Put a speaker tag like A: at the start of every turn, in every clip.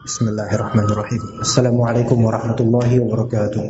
A: Bismillahirrahmanirrahim. Assalamualaikum warahmatullahi wabarakatuh.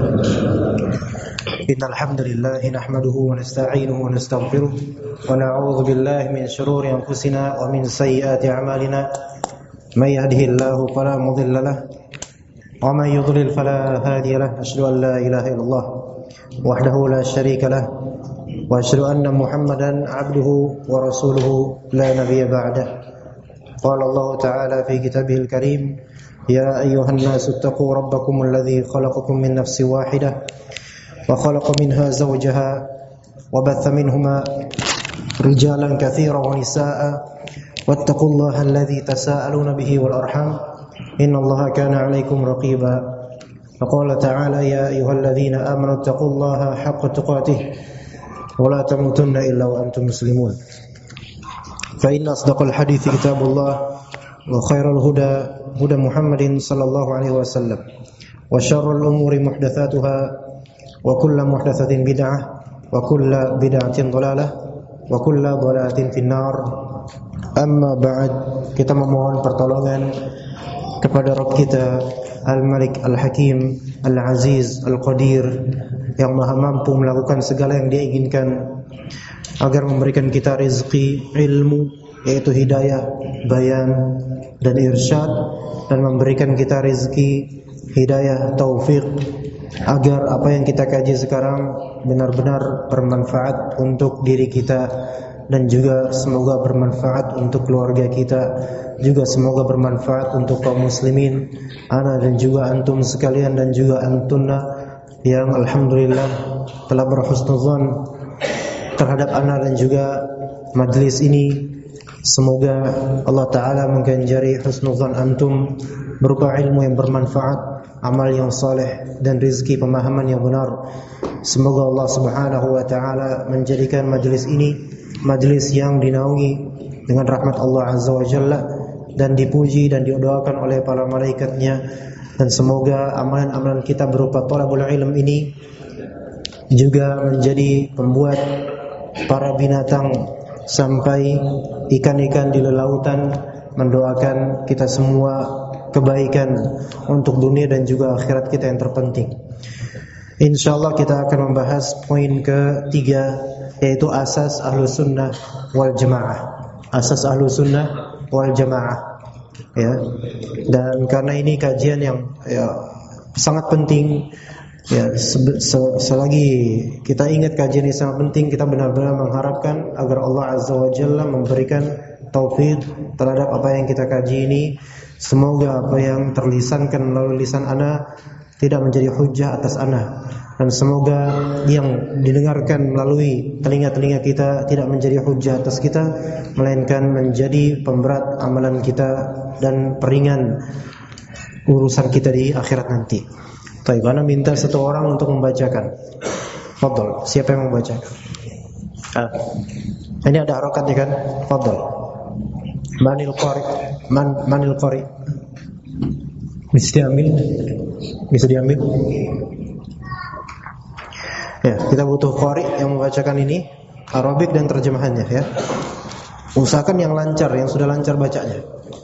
A: Innal hamdalillah nahmaduhu wa nasta'inuhu wa nastaghfiruh wa na'udzu billahi min shururi anfusina wa min sayyiati a'malina. May yahdihillahu fala mudilla lahu wa may yudlil fala hadiya lahu. Asyhadu an la ilaha illallah wahdahu la syarika lahu wa asyhadu anna Muhammadan 'abduhu wa rasuluhu la nabiyya ba'dahu. قال الله تعالى في كتابه الكريم يا أيها الناس اتقوا ربكم الذي خلقكم من نفس واحدة وخلق منها زوجها وبث منهما رجالا كثيرا ونساء واتقوا الله الذي تساءلون به والأرحام إن الله كان عليكم رقيبا وقال تعالى يا أيها الذين آمنوا اتقوا الله حق تقاته ولا تموتن إلا وأنتم مسلمون فإن أصدق الحديث كتاب الله وخير الهدى هدى محمد صلى الله عليه وسلم وشر الأمور محدثاتها وكل محدثة بدعة وكل بدعة ضلالة وكل ضلالة في النار. Amma ba'd, kita memohon pertolongan kepada Rabb kita Al-Malik Al-Hakim Al-Aziz Al-Qadir yang maha mampu melakukan segala yang Dia inginkan, agar memberikan kita rezeki ilmu, yaitu hidayah, bayan, dan irsyad, dan memberikan kita rezeki hidayah, taufik, agar apa yang kita kaji sekarang benar-benar bermanfaat untuk diri kita, dan juga semoga bermanfaat untuk keluarga kita, juga semoga bermanfaat untuk kaum muslimin, ana dan juga antum sekalian, dan juga antunna yang alhamdulillah telah berhusnuzan terhadap ana dan juga majlis ini. Semoga Allah Ta'ala mengganjari husnuzan antum berupa ilmu yang bermanfaat, amal yang saleh, dan rezeki pemahaman yang benar. Semoga Allah Subhanahu wa Ta'ala menjadikan majlis ini majlis yang dinaungi dengan rahmat Allah Azza wa Jalla, dan dipuji dan didoakan oleh para malaikatnya. Dan semoga amalan-amalan kita berupa thalabul ilm ini juga menjadi pembuat para binatang sampai ikan-ikan di lautan mendoakan kita semua kebaikan untuk dunia dan juga akhirat kita yang terpenting. InsyaAllah kita akan membahas poin ketiga, yaitu asas Ahlus Sunnah wal Jamaah. Asas Ahlus Sunnah wal Jamaah, ya. Dan karena ini kajian yang sangat penting, ya, selagi kita ingat kajian ini sangat penting, kita benar-benar mengharapkan agar Allah Azza wa Jalla memberikan taufik terhadap apa yang kita kaji ini. Semoga apa yang terlisankan melalui lisan ana tidak menjadi hujjah atas ana, dan semoga yang didengarkan melalui telinga-telinga kita tidak menjadi hujjah atas kita, melainkan menjadi pemberat amalan kita dan peringan urusan kita di akhirat nanti. Baik, ana minta satu orang untuk membacakan. Fadhal, siapa yang membacakan? Ini ada harokatnya kan? Fadhal. Manil qari? Manil qari? Bisa diambil? Ya, kita butuh qari yang membacakan ini, Arabik dan terjemahannya, ya. Usahakan yang lancar, yang sudah lancar bacanya.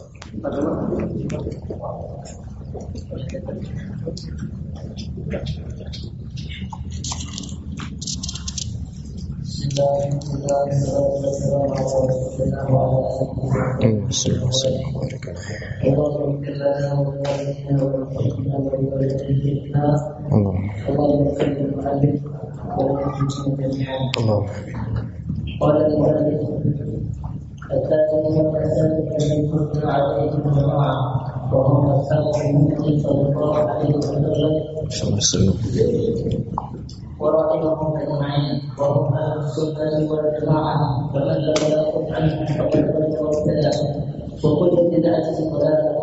B: ورحمهم أجمعين وهم أهل السنة والجماعة فمن لم يأخذ عنهم فقد ضل وابتدع وكل بدعة ضلالة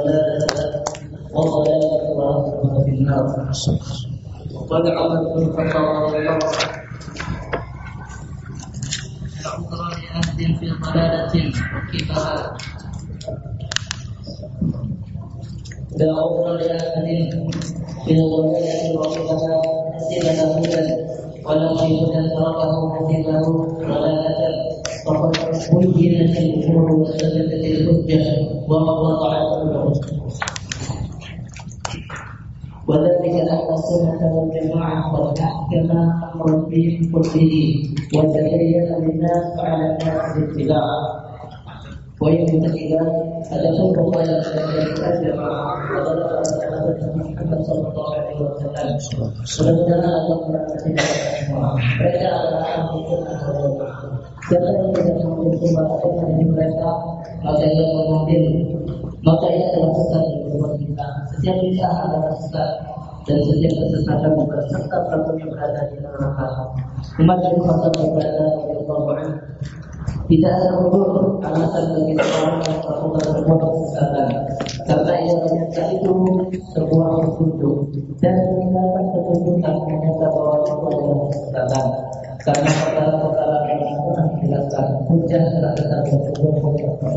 B: وضلالة وأصلها في النار. وقال عمر بن الخطاب رضي الله عنه عذرا لأهل في ضلالة وكفها لا عذر لأحد في ضلالة وكفها حسبه هدى ولو في هدى تركه حسبه ضلالة فقد بينت الأمور وثبتت الحجة ووضع الحجة. السنة والجماعة قد أحكم أمر الدين كله وتبين للناس على الناس الاتباع ويمتثلا أدخل قال الجماعة وضرب أسعد محمد صلى الله عليه وسلم ولدنا أدخل mereka adalah ahli sunnah wal jamaah. Siapa yang tidak mengambil sunnah dari mereka, maka ia mengambil, maka ia telah sesat dari umat kita. Setiap bid'ah adalah sesat dan setiap kesesatan berserta pelakunya berada di neraka. Umar bin Khattab berkata, tidak ada udur alasan bagi seorang yang melakukan sebuah kesesatan, karena ia ternyata itu sebuah petunjuk dan meninggalkan petunjuk yang menyatakan bahwa itu adalah kesesatan. Karena perkara-perkara yang pernah dijelaskan, hujah telah tetap berhubung.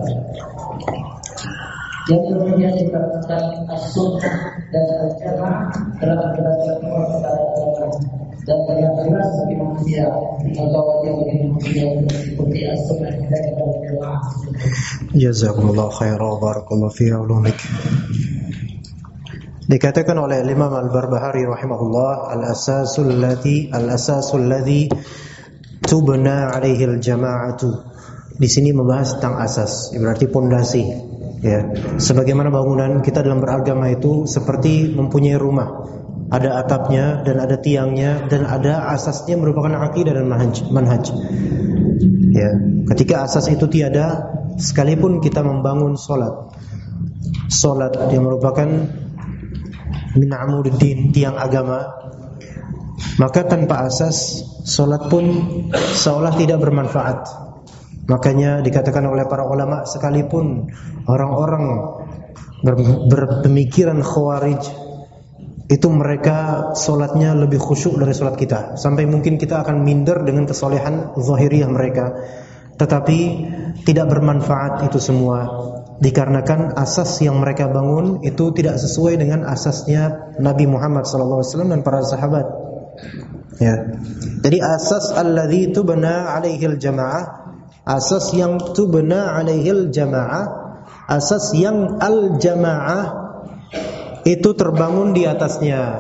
B: Yang kemudian dikatakan as-sunnah dan al-jamaah telah menjelaskan perkara-perkara dan telah jelas bagi manusia maka wajib bagi manusia untuk mengikuti as-sunnah dan al-jamaah.
A: Jazakumullah khairan wa barakallahu fi ulumik. Dikatakan oleh Imam Al-Barbahari rahimahullah, al-asasul ladzi tubna 'alaihi al-jama'atu. Di sini membahas tentang asas, berarti pondasi. Ya, sebagaimana bangunan kita dalam beragama itu seperti mempunyai rumah. Ada atapnya dan ada tiangnya dan ada asasnya merupakan akidah dan manhaj. Ya, ketika asas itu tiada, sekalipun kita membangun salat yang merupakan min amududdin, tiang agama, maka tanpa asas salat pun seolah tidak bermanfaat. Makanya dikatakan oleh para ulama, sekalipun orang-orang berpemikiran khawarij itu mereka solatnya lebih khusyuk dari solat kita, sampai mungkin kita akan minder dengan kesolehan zahiriyah mereka, tetapi tidak bermanfaat itu semua, dikarenakan asas yang mereka bangun itu tidak sesuai dengan asasnya Nabi Muhammad SAW dan para sahabat. Ya. Jadi asas alladzi tubna 'alaihil jamaah, asas yang tubna 'alaihil jamaah, asas yang al-jamaah itu terbangun di atasnya.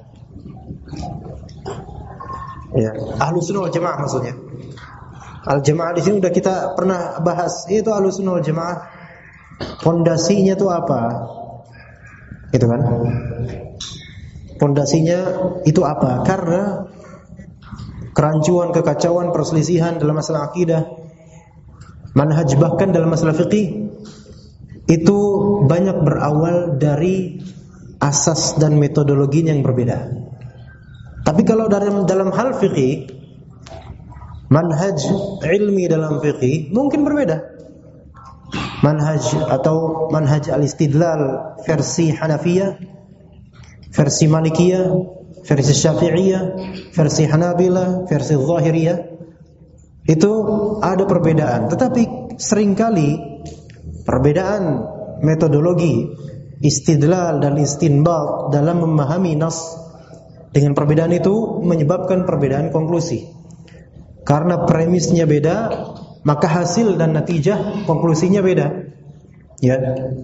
A: Ya, Ahlus Sunnah wal Jamaah maksudnya. Al-Jamaah di sini udah kita pernah bahas, itu Ahlus Sunnah wal Jamaah. Pondasinya itu apa? Gitu kan? Pondasinya itu apa? Karena kerancuan, kekacauan, perselisihan dalam masalah akidah, manhaj, bahkan dalam masalah fikih itu banyak berawal dari asas dan metodologi yang berbeda. Tapi kalau dalam hal fikih, manhaj ilmi dalam fikih mungkin berbeda. Manhaj atau manhaj al-istidlal versi Hanafiyah, versi Malikiyah, versi Syafi'iyah, versi Hanabilah, versi Zahiriyah, itu ada perbedaan. Tetapi seringkali perbedaan metodologi istidlal dan istinbat dalam memahami nas, dengan perbedaan itu menyebabkan perbedaan konklusi. Karena premisnya beda, maka hasil dan natijah konklusinya beda. Ya.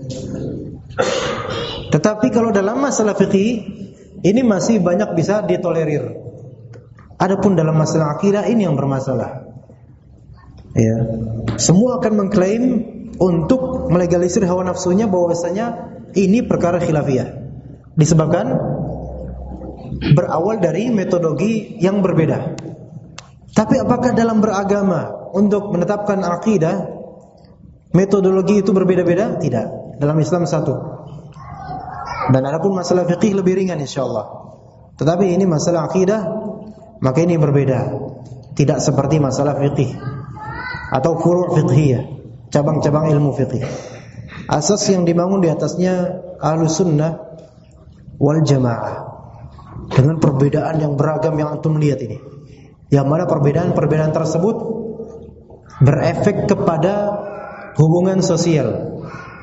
A: Tetapi kalau dalam masalah fikih ini masih banyak bisa ditolerir. Adapun dalam masalah akidah ini yang bermasalah. Ya. Semua akan mengklaim untuk melegalisir hawa nafsunya bahwasanya ini perkara khilafiyah, disebabkan berawal dari metodologi yang berbeda. Tapi apakah dalam beragama untuk menetapkan akidah metodologi itu berbeda-beda? Tidak. Dalam Islam satu. Dan adapun masalah fikih lebih ringan insyaallah. Tetapi ini masalah akidah, maka ini berbeda. Tidak seperti masalah fikih atau furu' fiqhiyah, cabang-cabang ilmu fikih. Asas yang dibangun di atasnya Ahlus Sunnah wal Jamaah, dengan perbedaan yang beragam yang antum lihat ini, yang mana perbedaan-perbedaan tersebut berefek kepada hubungan sosial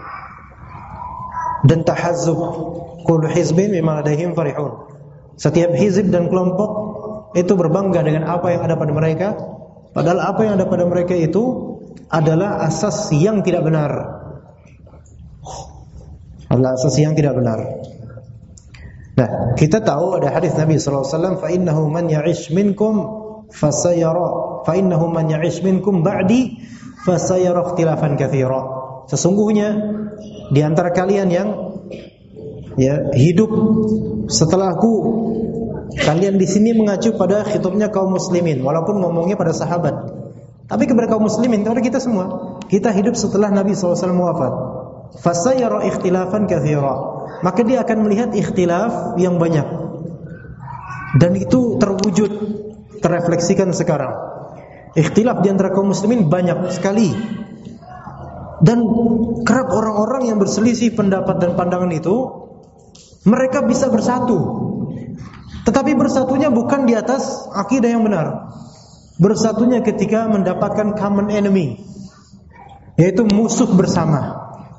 A: dan tahazzub. Kullu hizbin bima ladaihim farihun. Setiap hizib dan kelompok itu berbangga dengan apa yang ada pada mereka, padahal apa yang ada pada mereka itu adalah asas yang tidak benar. Adalah asas yang tidak benar. Nah, kita tahu ada hadis Nabi sallallahu alaihi wasallam, "Fa innahu man ya'ish minkum fasayara, fa innahu man ya'ish minkum ba'di fasayara ikhtilafan katsira." Sesungguhnya di antara kalian yang hidup setelahku, kalian di sini mengacu pada khitabnya kaum muslimin, walaupun ngomongnya pada sahabat. Tapi kepada kaum muslimin, kepada kita semua. Kita hidup setelah Nabi sallallahu alaihi wasallam wafat. Fasayara ikhtilafan katsira. Maka dia akan melihat ikhtilaf yang banyak. Dan itu terwujud, terrefleksikan sekarang. Ikhtilaf di antara kaum muslimin banyak sekali. Dan kerap orang-orang yang berselisih pendapat dan pandangan itu, mereka bisa bersatu. Tetapi bersatunya bukan di atas akidah yang benar. Bersatunya ketika mendapatkan common enemy, yaitu musuh bersama.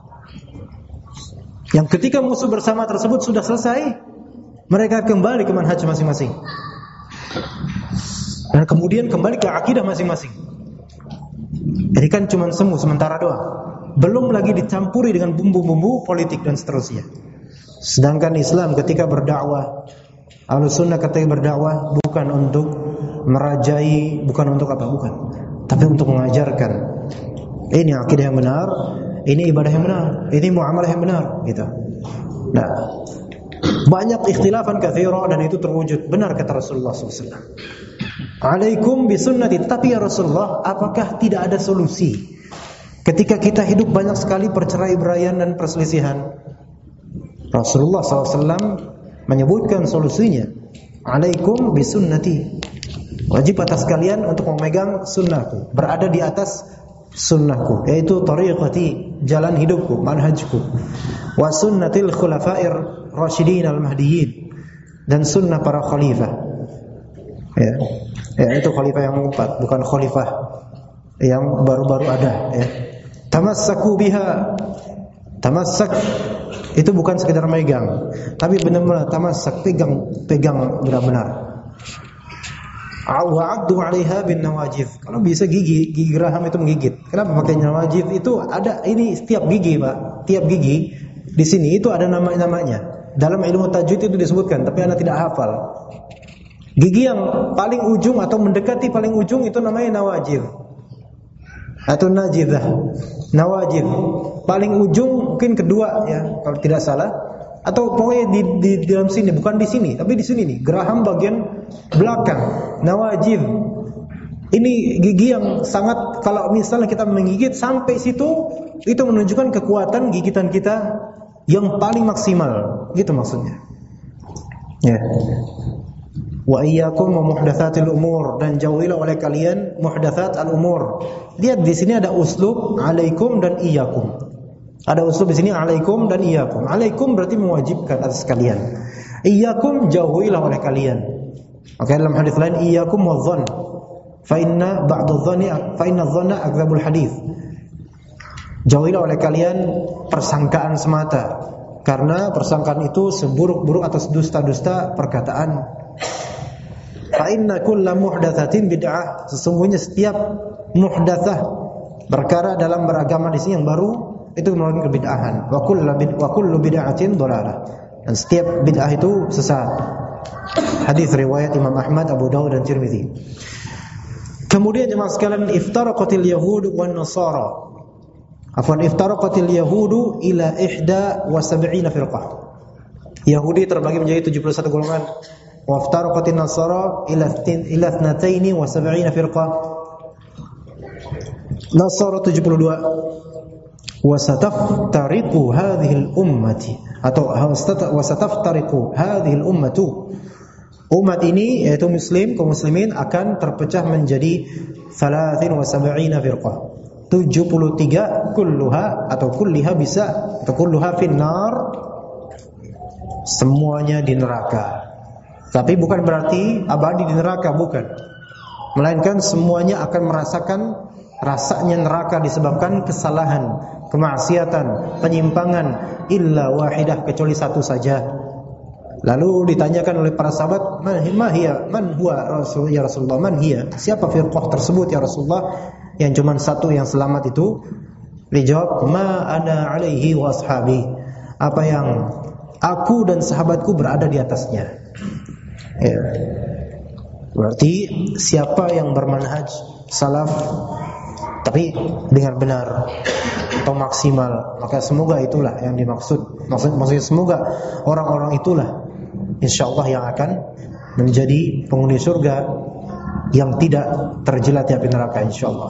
A: Yang ketika musuh bersama tersebut sudah selesai, mereka kembali ke manhaj masing-masing. Dan kemudian kembali ke akidah masing-masing. Jadi kan cuma semu sementara doang. Belum lagi dicampuri dengan bumbu-bumbu politik dan seterusnya. Sedangkan Islam ketika berdakwah, Ahlus Sunnah ketika berdakwah bukan untuk merajai, bukan untuk apa, bukan. Tapi untuk mengajarkan. Ini akidah yang benar, ini ibadah yang benar, ini muamalah yang benar, gitu. Nah, banyak ikhtilafan katsira dan itu terwujud. Benar kata Rasulullah SAW. Alaikum bisunnati. Tapi ya Rasulullah, apakah tidak ada solusi ketika kita hidup banyak sekali perceraian dan perselisihan? Rasulullah SAW menyebutkan solusinya. Alaikum bisunnati. Wajib atas kalian untuk memegang sunnahku, berada di atas sunnahku, yaitu tariqati, jalan hidupku, manhajku. Wa sunnatil khulafa'ir rasyidin al-mahdiyyin, dan sunnah para khalifah. Ya, itu khalifah yang 4, bukan khalifah yang baru-baru ada, ya. Tamassaku biha. Tamassak itu bukan sekedar megang, tapi benar-benar tamassak, pegang benar-benar. Wa'addu 'alaiha bin nawajid. Kalau bisa gigi geraham itu menggigit. Kenapa pakai nawajid? Itu ada ini setiap gigi, Pak. Tiap gigi di sini itu ada nama-namanya. Dalam ilmu tajwid itu disebutkan, tapi Anda tidak hafal. Gigi yang paling ujung atau mendekati paling ujung itu namanya nawajid. Atau najidah. Nawajid. Paling ujung mungkin kedua, ya, kalau tidak salah. Atau pokoknya di dalam sini, bukan di sini, tapi di sini nih, geraham bagian belakang, nawajid. Ini gigi yang sangat, kalau misalnya kita menggigit sampai situ, itu menunjukkan kekuatan gigitan kita yang paling maksimal, gitu maksudnya. Ya. Wa iyyakum wa muhdatsatil umur, dan jauhilah oleh kalian muhdatsat al-umur. Lihat di sini ada uslub alaikum dan iyyakum. Ada uslub di sini alaikum dan iyyakum. Alaikum berarti mewajibkan atas kalian. Iyyakum jauhilah oleh kalian. Maka dalam hadis lain iyyakum wadh-dhann. Fa inna adh-dhanna akdzabul hadits. Jauhilah oleh kalian persangkaan semata. Karena persangkaan itu seburuk-buruk atas dusta-dusta perkataan. Fa inna kulla muhdatsatin bid'ah. Sesungguhnya setiap muhdatsah, perkara dalam beragama di sini yang baru, itu merupakan kebid'ahan. Wa kullu bid'atin dhalalah. Dan setiap bid'ah itu sesat. Hadis riwayat Imam Ahmad, Abu Dawud dan Tirmizi. Kemudian jemaah sekalian, iftaraqatil yahud wan nasara. Iftaraqatil yahudu ila 71 firqah. Yahudi terbagi menjadi 71 golongan. Wa iftaraqatin nasara ila 72 firqah. Nasara 72. Wasataftariqu hadhil ummati, atau wasataftariqu hadhil ummatu. Umat ini yaitu muslim, kaum muslimin akan terpecah menjadi 73 firqah. 73 kulluha atau kulliha bisa, atau kulluha finnar, semuanya di neraka. Tapi bukan berarti abadi di neraka, bukan. Melainkan semuanya akan merasakan rasanya neraka disebabkan kesalahan, kemaksiatan, penyimpangan, illa wahidah, kecuali satu saja. Lalu ditanyakan oleh para sahabat, man huwa Rasul, ya Rasulullah, man hiya? Siapa firqah tersebut ya Rasulullah yang cuma satu yang selamat itu? Dijawab, ma ana alaihi wa ashabi. Apa yang aku dan sahabatku berada di atasnya. Ya. Berarti siapa yang bermanhaj salaf tapi dengan benar atau maksimal, maka semoga itulah yang dimaksud. Maksudnya semoga orang-orang itulah insyaallah yang akan menjadi penghuni surga yang tidak terjelat di api neraka insyaallah.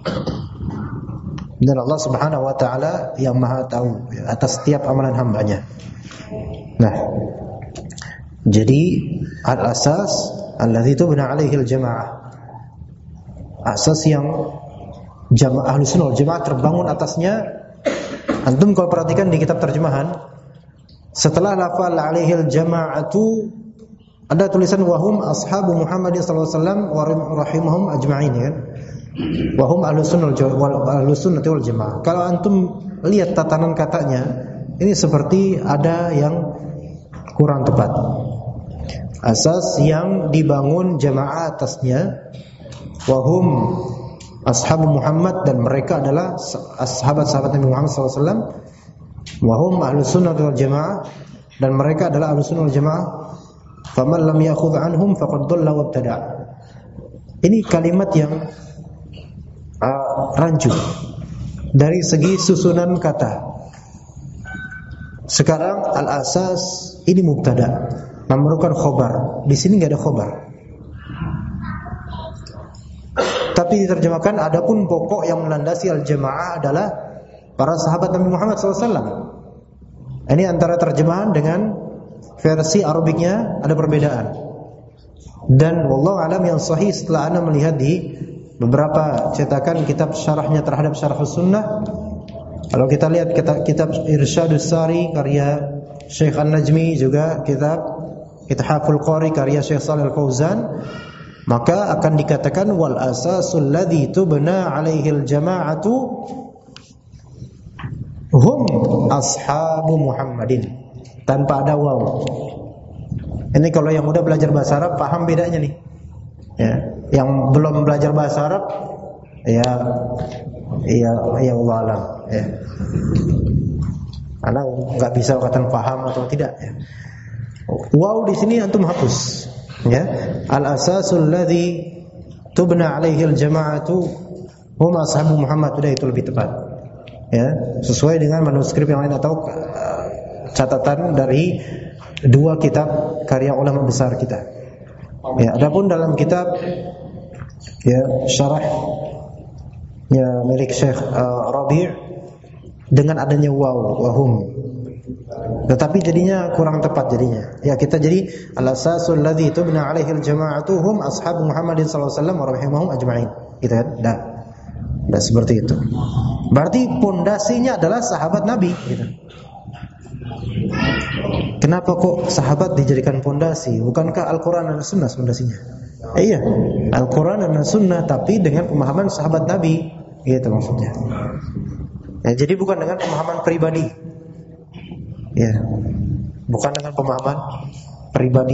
A: Dan Allah Subhanahu wa taala yang Maha tahu atas setiap amalan hambanya. Nah, jadi al-asas alladzi tubna alaihi al-jamaah. Asas yang jamaah Ahlussunnah wal Jamaah terbangun atasnya. Antum kalau perhatikan di kitab terjemahan, setelah lafal alaihi al-jamaatu ada tulisan wahum ashabu Muhammadin sallallahu alaihi wasallam wa rahimahum ajma'in, kan? Wahum Ahlussunnah wal Jamaah. Kalau antum lihat tatanan katanya, ini seperti ada yang kurang tepat. Asas yang dibangun jamaah atasnya wahum ashabu Muhammad, dan mereka adalah sahabat-sahabat Nabi Muhammad SAW. Wahum Ahlussunnah wal Jamaah, dan mereka adalah Ahlussunnah wal Jamaah. Faman lam ya'khudh anhum faqad dhalla wa ibtada'. Ini kalimat yang rancu dari segi susunan kata. Sekarang al-asas ini mubtada, memerlukan khobar. Di sini enggak ada khobar. Tapi diterjemahkan adapun pokok yang melandasi al-jamaah adalah para sahabat Nabi Muhammad SAW. Ini antara terjemahan dengan versi Arabiknya ada perbedaan. Dan wallahu alam yang sahih setelah ana melihat di beberapa cetakan kitab syarahnya terhadap Syarh Sunnah. Kalau kita lihat kitab Irsyadus Sari karya Syekh An-Najmi, juga kitab Ithaful Qari karya Syekh Shalih Al-Fauzan, maka akan dikatakan wal asasul ladzi tubna alaihi al-jama'atu hum ashabu Muhammadin, tanpa ada waw. Ini kalau yang udah belajar bahasa Arab paham bedanya nih. Ya, yang belum belajar bahasa Arab ya Allah alam ya. Karena enggak bisa katakan paham atau tidak ya. Waw di sini antum hapus. Ya, al-asasul ladzi tubna alaihi al-jama'atu hum ashabu Muhammad, sudah itu lebih tepat. Ya, sesuai dengan manuskrip yang lain atau catatan dari dua kitab karya ulama besar kita. Ya, adapun dalam kitab ya syarah ya milik Syekh Rabi' dengan adanya waw wahum, tetapi jadinya kurang tepat jadinya. Ya, kita jadi al-asasul ladzi tubna alaihi al-jama'atu hum ashabu Muhammadin sallallahu alaihi wasallam wa rahimahum ajma'in. Gitu kan? Nah, seperti itu. Berarti pondasinya adalah sahabat Nabi gitu. Kenapa kok sahabat dijadikan pondasi? Bukankah Al-Qur'an dan Sunnah pondasinya? Iya, Al-Qur'an dan Sunnah tapi dengan pemahaman sahabat Nabi, gitu maksudnya. Ya, jadi bukan dengan pemahaman pribadi. Ya, bukan dengan pemahaman pribadi.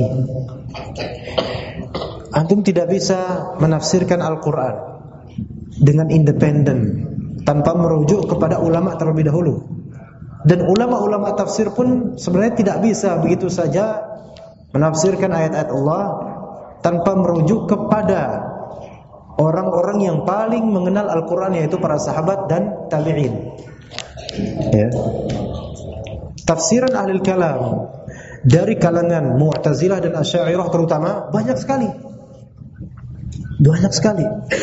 A: Antum tidak bisa menafsirkan Al-Quran dengan independen tanpa merujuk kepada ulama terlebih dahulu. Dan ulama-ulama tafsir pun sebenarnya tidak bisa begitu saja menafsirkan ayat-ayat Allah tanpa merujuk kepada orang-orang yang paling mengenal Al-Quran, yaitu para sahabat dan tabi'in. Ya. Tafsiran ahli kalam dari kalangan Mu'tazilah dan Asy'ariyah terutama banyak sekali. Banyak sekali.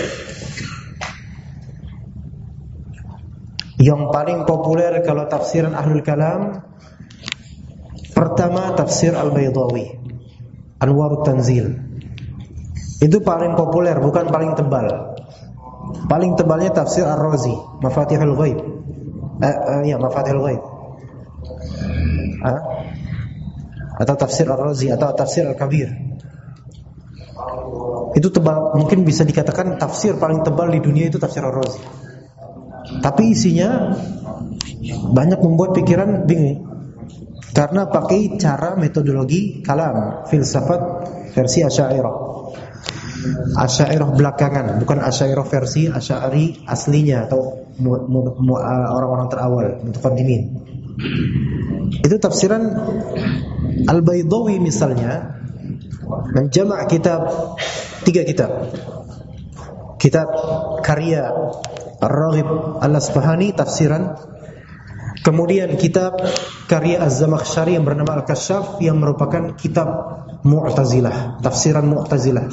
A: Yang paling populer kalau tafsiran ahli kalam, pertama tafsir Al-Baydawi, Anwarut Tanzil. Itu paling populer, bukan paling tebal. Paling tebalnya tafsir Ar-Razi, Mafatihul Ghaib. Mafatihul Ghaib. Atau tafsir Ar-Razi atau tafsir Al-Kabir. Itu tebal, mungkin bisa dikatakan tafsir paling tebal di dunia itu tafsir Ar-Razi. Tapi isinya banyak membuat pikiran bingung. Karena pakai cara metodologi kalam, filsafat versi Asy'ariyah. Asy'ariyah belakangan, bukan Asy'ariyah versi Asy'ari aslinya atau orang-orang terawal, mutaqaddimin. Itu tafsiran Al-Baydawi misalnya menjamak kitab, 3 kitab. Kitab karya Ar-Raghib Al-Asfahani tafsiran, kemudian kitab karya Az-Zamakhsyari yang bernama Al-Kasyaf yang merupakan kitab Mu'tazilah, tafsiran Mu'tazilah,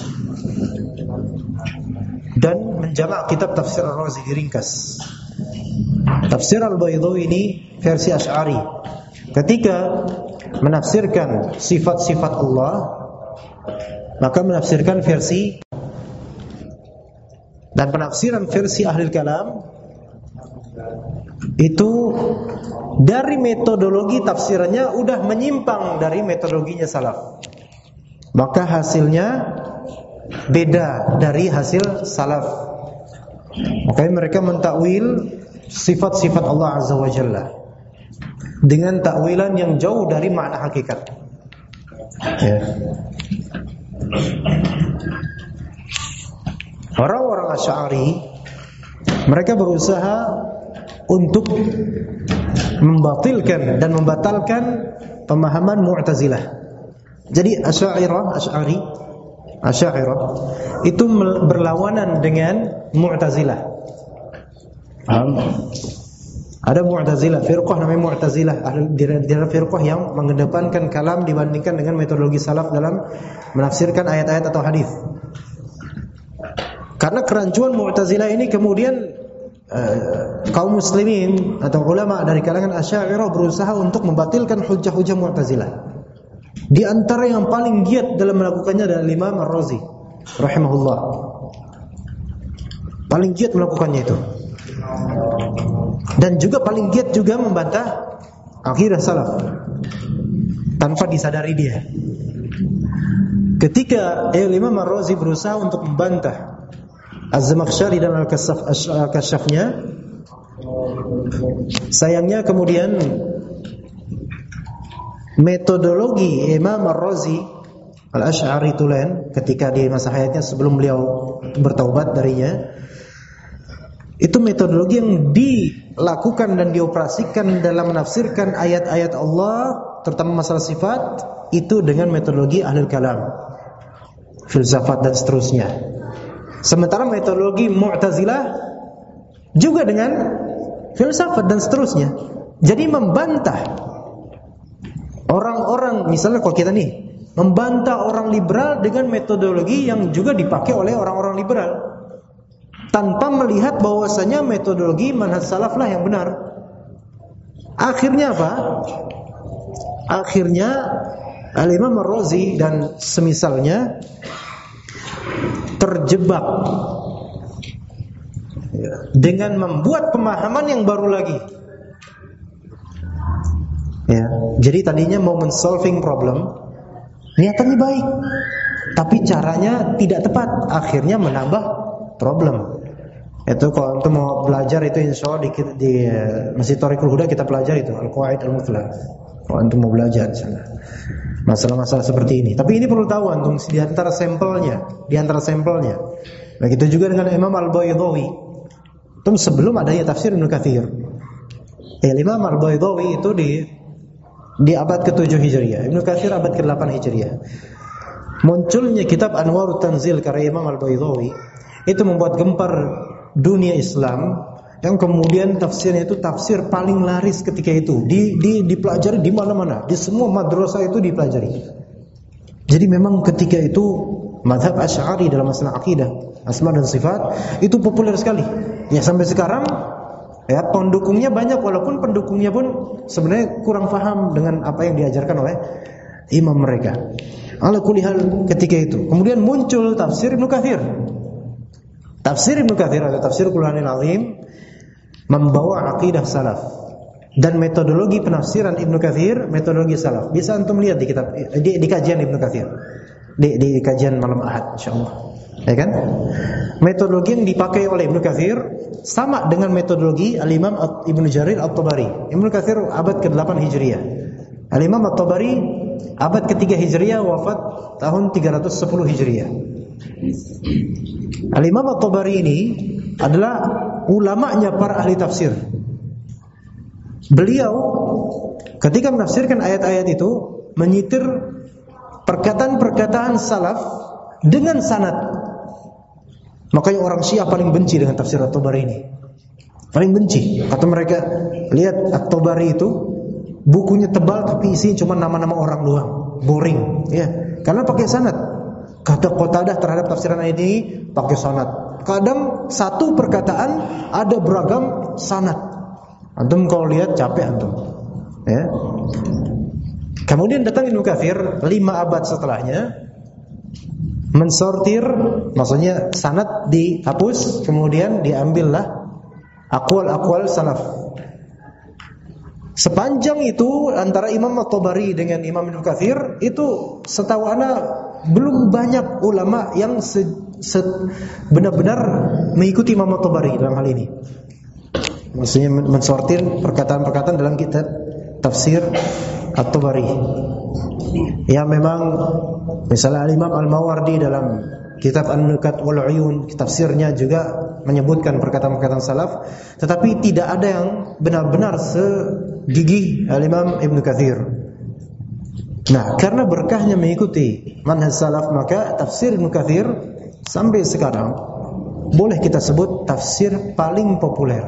A: dan menjamak kitab tafsir Ar-Razi diringkas. Tafsir Al-Baydawi ini versi Asy'ari. Ketika menafsirkan sifat-sifat Allah, maka menafsirkan versi, dan penafsiran versi ahli kalam itu dari metodologi tafsirannya udah menyimpang dari metodologinya salaf, maka hasilnya beda dari hasil salaf. Makanya mereka mentakwil sifat-sifat Allah Azza wa Jalla dengan takwilan yang jauh dari makna hakikat. Ya. Orang-orang Asy'ari mereka berusaha untuk membatalkan dan membatalkan pemahaman Mu'tazilah. Jadi Asy'ari itu berlawanan dengan Mu'tazilah. Ada Mu'tazilah, firqah namanya Mu'tazilah, ada firqah yang mengedepankan kalam dibandingkan dengan metodologi salaf dalam menafsirkan ayat-ayat atau hadis. Karena kerancuan Mu'tazilah ini kemudian kaum muslimin atau ulama dari kalangan Asy'ariyah berusaha untuk membatalkan hujah-hujah Mu'tazilah. Di antara yang paling giat dalam melakukannya adalah Imam Ar-Razi rahimahullah. Paling giat melakukannya itu. Dan juga paling giat juga membantah akidah salaf tanpa disadari dia. Ketika Imam Ar-Razi berusaha untuk membantah Az-Zamakhsyari dan Al-Kasyafnya, sayangnya kemudian metodologi Imam Ar-Razi Al-Asy'ari itu lain ketika di masa hayatnya sebelum beliau bertaubat darinya. Itu metodologi yang dilakukan dan dioperasikan dalam menafsirkan ayat-ayat Allah, terutama masalah sifat, itu dengan metodologi ahli kalam, filsafat dan seterusnya. Sementara metodologi Mu'tazilah juga dengan filsafat dan seterusnya. Jadi membantah orang-orang, misalnya kalau kita nih membantah orang liberal dengan metodologi yang juga dipakai oleh orang-orang liberal, tanpa melihat bahwasanya metodologi manhaj salaf lah yang benar. Akhirnya apa? Akhirnya Al-Imam Ar-Razi dan semisalnya terjebak dengan membuat pemahaman yang baru lagi. Ya, jadi tadinya mau men-solving problem, niatannya baik, tapi caranya tidak tepat, akhirnya menambah problem. Itu kalau untuk mau belajar itu insya Allah di Masjid Thariqul Huda kita pelajari itu Al-Qawaid Al-Muthlah. Kalau untuk mau belajar di sana masalah-masalah seperti ini. Tapi ini perlu tahu antum di antara sampelnya. Begitu juga dengan Imam Al-Baydawi. Itu sebelum adanya tafsir Ibnu Katsir. Imam Al-Baydawi itu di abad ke-7 Hijriah, Ibnu Katsir abad ke-8 Hijriah. Munculnya kitab Anwarut Tanzil karya Imam Al-Baydawi itu membuat gempar dunia Islam, yang kemudian tafsirnya itu tafsir paling laris ketika itu, dipelajari di mana-mana, di semua madrasah itu dipelajari. Jadi memang ketika itu mazhab Asy'ari dalam masalah akidah, asma dan sifat itu populer sekali. Ya sampai sekarang ya pendukungnya banyak, walaupun pendukungnya pun sebenarnya kurang paham dengan apa yang diajarkan oleh imam mereka. Ala kulli hal ketika itu kemudian muncul tafsir Ibnu Katsir. Tafsir Ibnu Katsir atau tafsir Qur'anil Azim membawa akidah salaf dan metodologi penafsiran Ibnu Katsir, metodologi salaf. Bisa antum lihat di kitab di kajian Ibnu Katsir. Di kajian malam Ahad insyaallah. Ya kan? Metodologi yang dipakai oleh Ibnu Katsir sama dengan metodologi Al-Imam Ibnu Jarir At-Tabari. Ibnu Katsir abad ke-8 Hijriah. Al-Imam At-Tabari abad ke-3 Hijriah, wafat tahun 310 Hijriah. Al-Imam At-Tabari ini adalah ulamanya para ahli tafsir. Beliau ketika menafsirkan ayat-ayat itu menyitir perkataan-perkataan salaf dengan sanad. Makanya orang Syiah paling benci dengan tafsir At-Tabari ini. Paling benci. Kata mereka, lihat At-Tabari itu bukunya tebal tapi isinya cuma nama-nama orang doang. Boring, ya. Karena pakai sanad. Kata Qatadah terhadap tafsiran ayat ini pakai sanad. Kadang satu perkataan ada beragam sanad. Antum kalau lihat capek antum. Ya. Kemudian datang Ibnu Katsir 5 abad setelahnya mensortir, maksudnya sanad dihapus, kemudian diambillah aqwal salaf. Sepanjang itu antara Imam At-Tabari dengan Imam Ibnu Katsir itu setahu ana belum banyak ulama yang benar-benar mengikuti Imam At-Tabari dalam hal ini. Maksudnya mensortir perkataan-perkataan dalam kitab tafsir At-Tabari. Ya memang misalnya Al-Imam Al-Mawardi dalam kitab An-Nukat wal Uyun tafsirnya juga menyebutkan perkataan-perkataan salaf, tetapi tidak ada yang benar-benar segigih Al-Imam Ibnu Katsir. Nah, karena berkahnya mengikuti manhaj salaf, maka tafsir Ibnu Katsir sampai sekarang boleh kita sebut tafsir paling populer.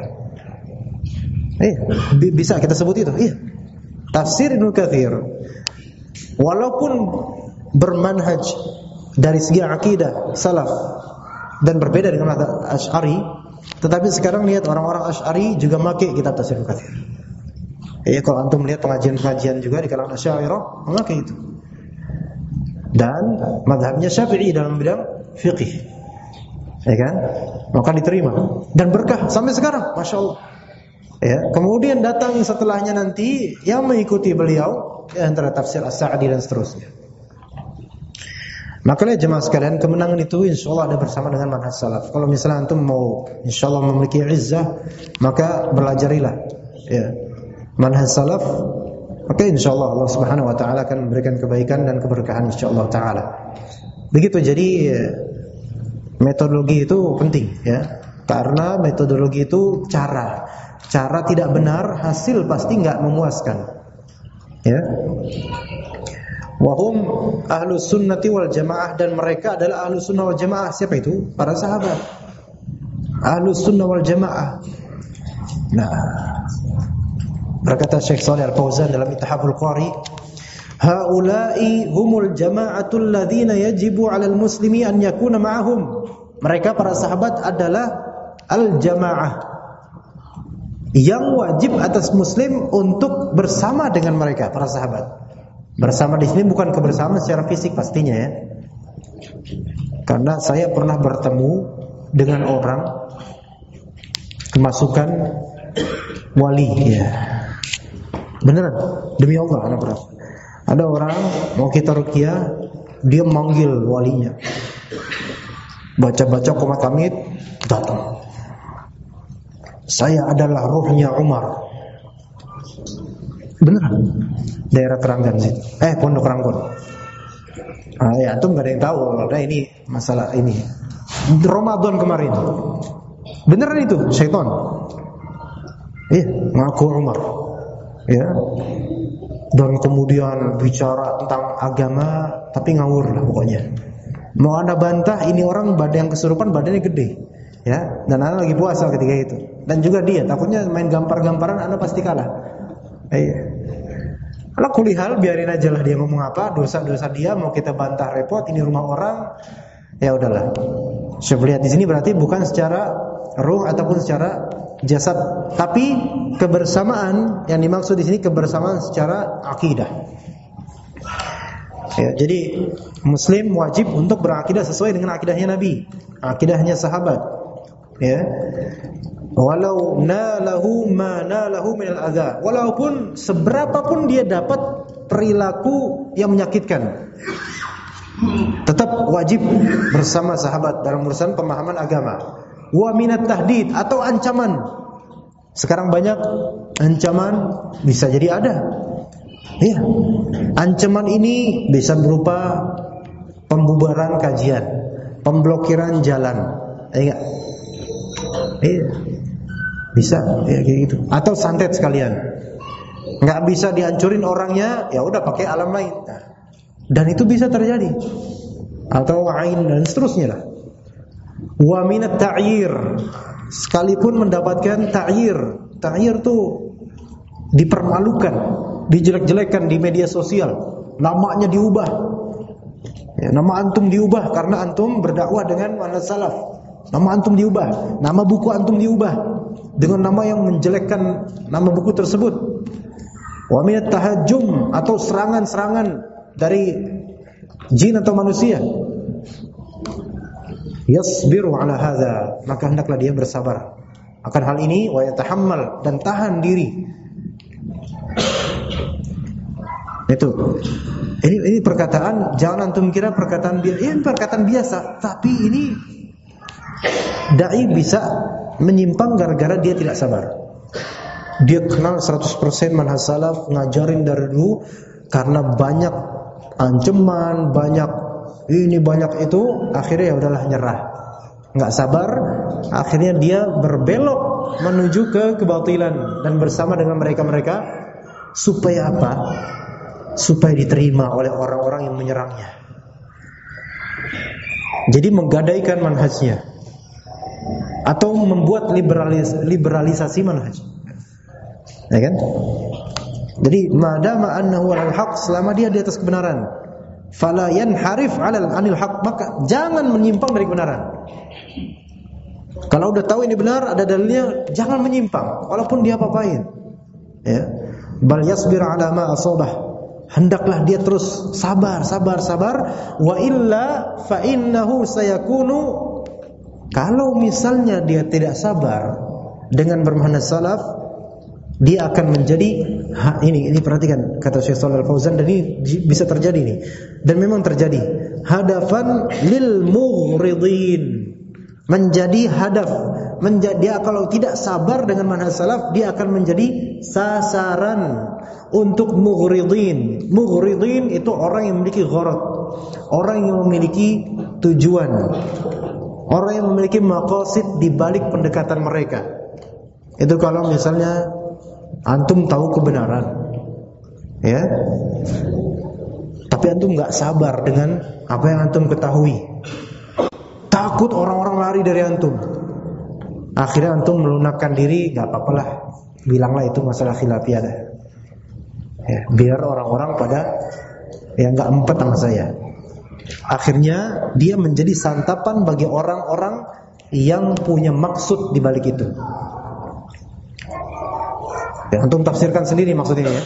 A: Bisa kita sebut itu? Iya. Tafsir Ibnu Katsir walaupun bermanhaj dari segi akidah salaf dan berbeda dengan Asy'ari, tetapi sekarang lihat orang-orang Asy'ari juga pakai kitab tafsir Ibnu Katsir. Kalau antum melihat pengajian-pengajian juga di kalangan Asy'ariyah memakai itu. Dan mazhabnya Syafi'i dalam bidang fiqih. Ya kan? Maka diterima dan berkah sampai sekarang, Masya Allah. Ya, kemudian datang setelahnya nanti yang mengikuti beliau antara tafsir As-Sa'di dan seterusnya. Makanya jemaah sekalian, kemenangan itu insyaallah ada bersama dengan manhaj salaf. Kalau misalnya antum mau insyaallah memiliki izzah, maka belajarilah ya manhaj salaf, maka insyaallah Allah Subhanahu wa taala akan memberikan kebaikan dan keberkahan insyaallah taala. Begitu. Jadi metodologi itu penting ya. Karena metodologi itu cara tidak benar, hasil pasti enggak memuaskan. Ya. Wahum ahlus sunnati wal jamaah, dan mereka adalah ahlus sunnah wal jamaah. Siapa itu? Para sahabat. Ahlus sunnah wal jamaah. Nah, berkata Syekh Shalih Al-Fauzan dalam Ittihabul Qari, haula'i humul jama'atul ladzina yajibu 'alal muslimi an yakuna ma'ahum. Mereka para sahabat adalah al-jamaah yang wajib atas muslim untuk bersama dengan mereka, para sahabat. Bersama di sini bukan kebersamaan secara fisik pastinya ya. Karena saya pernah bertemu dengan orang kemasukan wali ya. Beneran, demi Allah anak berat. Ada orang mau kita ruqyah, dia manggil walinya. Baca-baca qomat hamid, datang. Saya adalah ruhnya Umar. Beneran. Daerah Keranggan situ. Pondok Ranggon. Ya, antum enggak ada yang tahu. Nah, ini masalah ini. Ramadan kemarin. Beneran itu, syaitan. Ngaku Umar. Ya. Dan kemudian bicara tentang agama tapi ngawur lah pokoknya. Mau anda bantah, ini orang badan yang kesurupan, badannya gede. Ya, dan anda lagi puasa ketika itu. Dan juga dia takutnya main gampar-gamparan, anda pasti kalah. Ala kulli hal, biarin aja lah dia ngomong apa, dosa-dosa dia mau kita bantah repot, ini rumah orang. Ya udahlah. Saya lihat di sini berarti bukan secara ruh ataupun secara jasad, tapi kebersamaan yang dimaksud di sini kebersamaan secara akidah. Ya, jadi muslim wajib untuk berakidah sesuai dengan akidahnya Nabi, akidahnya sahabat. Ya. Walau nalahu ma nalahu minal adza, walaupun seberapapun dia dapat perilaku yang menyakitkan, tetap wajib bersama sahabat dalam urusan pemahaman agama. Wa minat tahdid, atau ancaman. Sekarang banyak ancaman bisa jadi ada. Ya. Ancaman ini bisa berupa pembubaran kajian, pemblokiran jalan. Iya. Bisa ya kayak gitu. Atau santet sekalian. nggak bisa dihancurin orangnya, ya udah pakai alam lain. Nah, dan itu bisa terjadi. Atau ain dan seterusnya lah. Wa minat ta'yir, sekalipun mendapatkan ta'yir. Ta'yir tuh dipermalukan, dijelek-jelekan di media sosial, namanya diubah. Ya, nama antum diubah karena antum berdakwah dengan manhaj salaf. Nama antum diubah, nama buku antum diubah dengan nama yang menjelekkan nama buku tersebut. Wa minat tahajjum, atau serangan-serangan dari jin atau manusia. Yasbiru ala hadza, maka hendaklah dia bersabar akan hal ini, wa yatahammal, dan tahan diri. Itu. Ini perkataan, jangan antum kira perkataan biasa. Ini perkataan biasa, tapi ini dai bisa menyimpang gara-gara dia tidak sabar. Dia kenal 100% manhaj salaf, ngajarin dari dulu, karena banyak ancaman, banyak ini, banyak itu, akhirnya ya udahlah nyerah. Enggak sabar, akhirnya dia berbelok menuju ke kebatilan dan bersama dengan mereka-mereka, supaya apa? Supaya diterima oleh orang-orang yang menyerangnya. Jadi menggadaikan manhajnya atau membuat liberalisasi manhaj. Ya kan? Jadi madama annahu alal haq, selama dia di atas kebenaran, fala yanharif 'anil haq, maka jangan menyimpang dari kebenaran. Kalau udah tahu ini benar, ada dalilnya, jangan menyimpang walaupun dia apa-apain. Ya. Bal yasbir 'ala ma asabah, hendaklah dia terus sabar, wa illa fa innahu sayakunu, kalau misalnya dia tidak sabar dengan bermanhaj salaf, dia akan menjadi ini perhatikan kata Syekh Shalal Fauzan, dan ini bisa terjadi nih, dan memang terjadi, hadafan lil mughridin, menjadi hadaf, dia kalau tidak sabar dengan manhaj salaf, dia akan menjadi sasaran untuk mughridin. Mughridin itu orang yang memiliki gharad, orang yang memiliki tujuan, orang yang memiliki maqasid di balik pendekatan mereka. Itu kalau misalnya antum tahu kebenaran, ya, tapi antum nggak sabar dengan apa yang antum ketahui, takut orang-orang lari dari antum, akhirnya antum melunakkan diri, nggak apa-apalah, bilanglah itu masalah khilafiyah, ya, biar orang-orang pada ya nggak empet sama saya. Akhirnya dia menjadi santapan bagi orang-orang yang punya maksud di balik itu. Ya, antum tafsirkan sendiri maksudnya ya.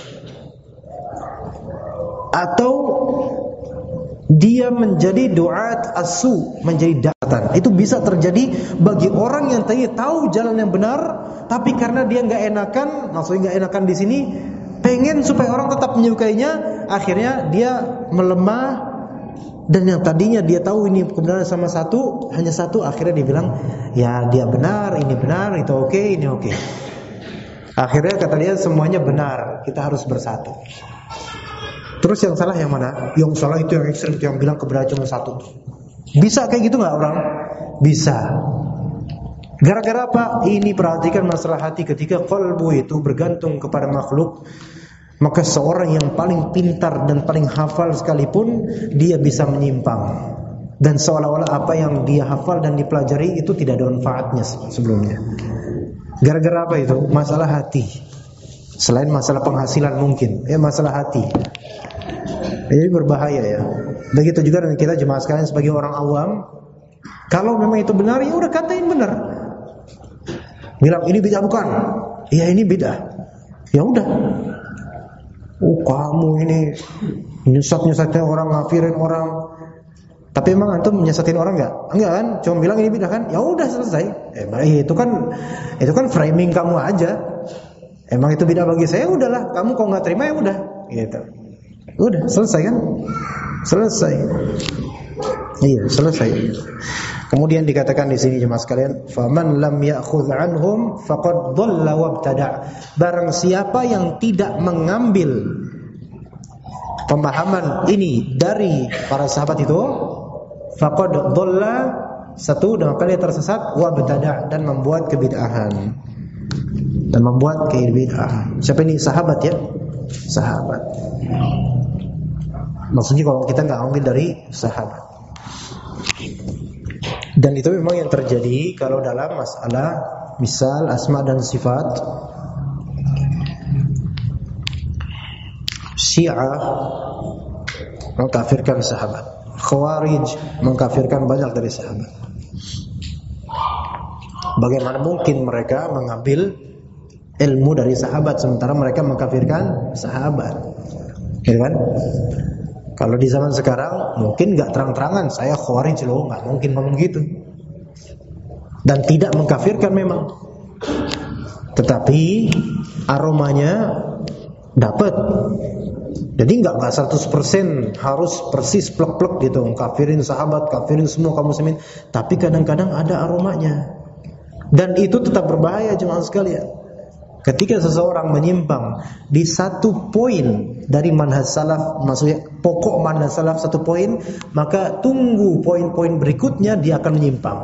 A: Atau dia menjadi duat asu, menjadi datan. Itu bisa terjadi bagi orang yang tahu jalan yang benar, tapi karena dia nggak enakan, maksudnya nggak enakan di sini, pengen supaya orang tetap menyukainya, akhirnya dia melemah. Dan yang tadinya dia tahu ini kebenaran sama satu, hanya satu, akhirnya dia bilang, ya dia benar, ini benar, itu oke, ini oke. Akhirnya kata dia semuanya benar, kita harus bersatu. Terus yang salah yang mana? Yang salah itu yang ekstrem, yang bilang kebenaran cuma satu. Bisa kayak gitu nggak orang? Bisa. Gara-gara apa? Ini perhatikan masalah hati. Ketika qalbu itu bergantung kepada makhluk, maka seorang yang paling pintar dan paling hafal sekalipun, dia bisa menyimpang. Dan seolah-olah apa yang dia hafal dan dipelajari itu tidak ada manfaatnya sebelumnya. Gara-gara apa itu? Masalah hati. Selain masalah penghasilan mungkin, ya masalah hati. Ini berbahaya ya. Begitu juga dengan kita jemaah sekalian sebagai orang awam. Kalau memang itu benar, ya udah katain benar. Bilang ini bid'ah bukan? Iya ini bid'ah. Ya udah. Oh kamu ini nyesat-nyesatnya orang, ngafirin orang. Tapi emang antum menyesatin orang enggak? Enggak kan? Cuma bilang ini bid'ah kan? Ya udah selesai. Itu kan framing kamu aja. Emang itu bid'ah bagi saya, udahlah. Kamu kalau enggak terima ya udah. Gitu. Udah, selesai kan? Selesai. Iya, selesai. Kemudian dikatakan di sini jemaah sekalian, faman lam ya'khudh anhum faqad dhalla wabtada'. Barang siapa yang tidak mengambil pemahaman ini dari para sahabat itu, faqad dhalla, satu dengan kali tersesat, wabtada', dan membuat kebid'ahan. Dan membuat kebid'ahan. Siapa ini? Sahabat ya. sahabat. Maksudnya kalau kita nggak ambil dari sahabat. Dan itu memang yang terjadi kalau dalam masalah misal asma dan sifat. Syiah mengkafirkan sahabat, Khawarij mengkafirkan banyak dari sahabat. Bagaimana mungkin mereka mengambil ilmu dari sahabat sementara mereka mengkafirkan sahabat? Ya kan? Kalau di zaman sekarang mungkin nggak terang-terangan saya Khawarij loh, nggak mungkin ngomong gitu. Dan tidak mengkafirkan memang, tetapi aromanya dapat. Jadi nggak 100% harus persis plek-plek gitu, kafirin sahabat, kafirin semua kaum muslimin. Tapi kadang-kadang ada aromanya. Dan itu tetap berbahaya jemaah sekalian. Ketika seseorang menyimpang di satu poin dari manhaj salaf, maksudnya pokok manhaj salaf satu poin, maka tunggu poin-poin berikutnya dia akan menyimpang.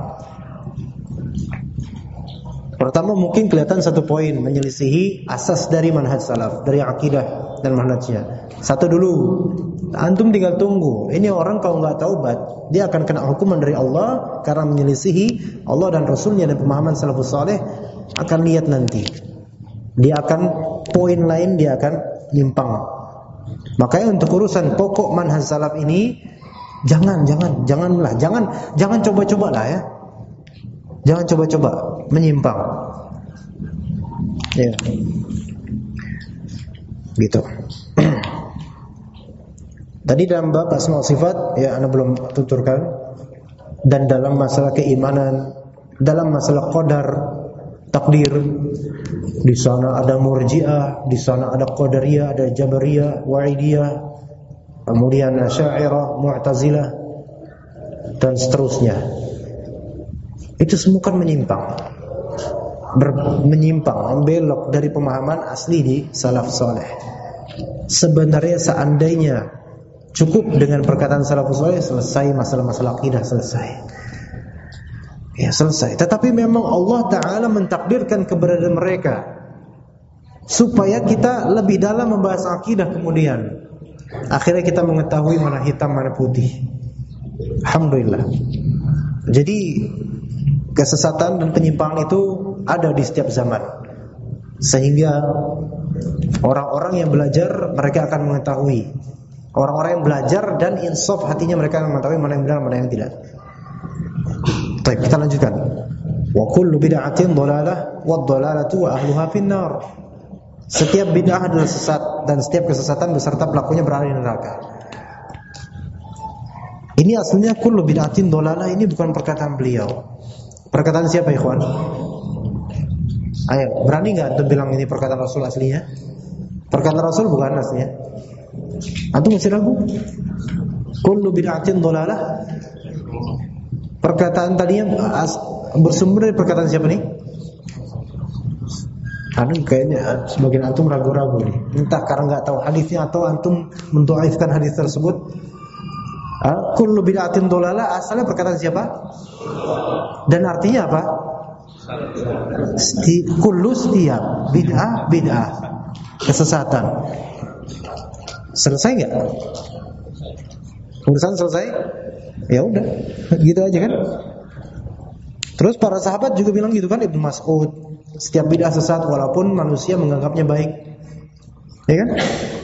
A: Pertama mungkin kelihatan satu poin menyelisihi asas dari manhaj salaf, dari akidah dan manhajnya. Satu dulu, antum tinggal tunggu. Ini orang kalau nggak taubat, dia akan kena hukuman dari Allah karena menyelisihi Allah dan Rasulnya dan pemahaman salafus saleh. Akan lihat nanti, dia akan poin lain dia akan nyimpang. Makanya untuk urusan pokok manhaj salaf ini jangan coba-coba lah ya. Jangan coba-coba menyimpang. Ya. Gitu. Tadi dalam bab asma sifat ya ana belum tuturkan, dan dalam masalah keimanan, dalam masalah qadar, takdir, di sana ada Murji'ah, di sana ada Qadariyah, ada Jabariyah, Wa'idiyah, kemudian Asy'ariyah, Mu'tazilah dan seterusnya. Itu semua kan menyimpang. Membelok dari pemahaman asli di salaf saleh. Sebenarnya seandainya cukup dengan perkataan salafus saleh, selesai masalah-masalah akidah, selesai. Ya, selesai. Tetapi memang Allah Ta'ala mentakdirkan keberadaan mereka supaya kita lebih dalam membahas akidah kemudian. Akhirnya kita mengetahui mana hitam, mana putih. Alhamdulillah. Jadi kesesatan dan penyimpangan itu ada di setiap zaman. Sehingga orang-orang yang belajar mereka akan mengetahui. Orang-orang yang belajar dan insaf hatinya mereka akan mengetahui mana yang benar, mana yang tidak. Baik, kita lanjutkan. Wa kullu bid'atin dhalalah wad dhalalatu wa ahluha finnar. Setiap bid'ah adalah sesat dan setiap kesesatan beserta pelakunya berada di neraka. Ini aslinya kullu bid'atin dhalalah, ini bukan perkataan beliau. Perkataan siapa ikhwan? Ayo, berani enggak antum bilang ini perkataan Rasul aslinya? Perkataan Rasul bukan aslinya. Antum masih ragu? Kullu bid'atin dhalalah. Perkataan tadinya bersumber dari perkataan siapa nih? Kayaknya sebagian antum ragu-ragu nih. Entah karena enggak tahu hadisnya atau antum mendhaifkan hadis tersebut. Kullu bid'atin dhalalah asalnya perkataan siapa? Dan artinya apa? Kullu setiap bid'ah kesesatan. Selesai enggak? Urusan selesai? Ya udah, gitu aja kan. Terus para sahabat juga bilang gitu kan, Ibnu Mas'ud, setiap bid'ah sesat walaupun manusia menganggapnya baik. Ya kan?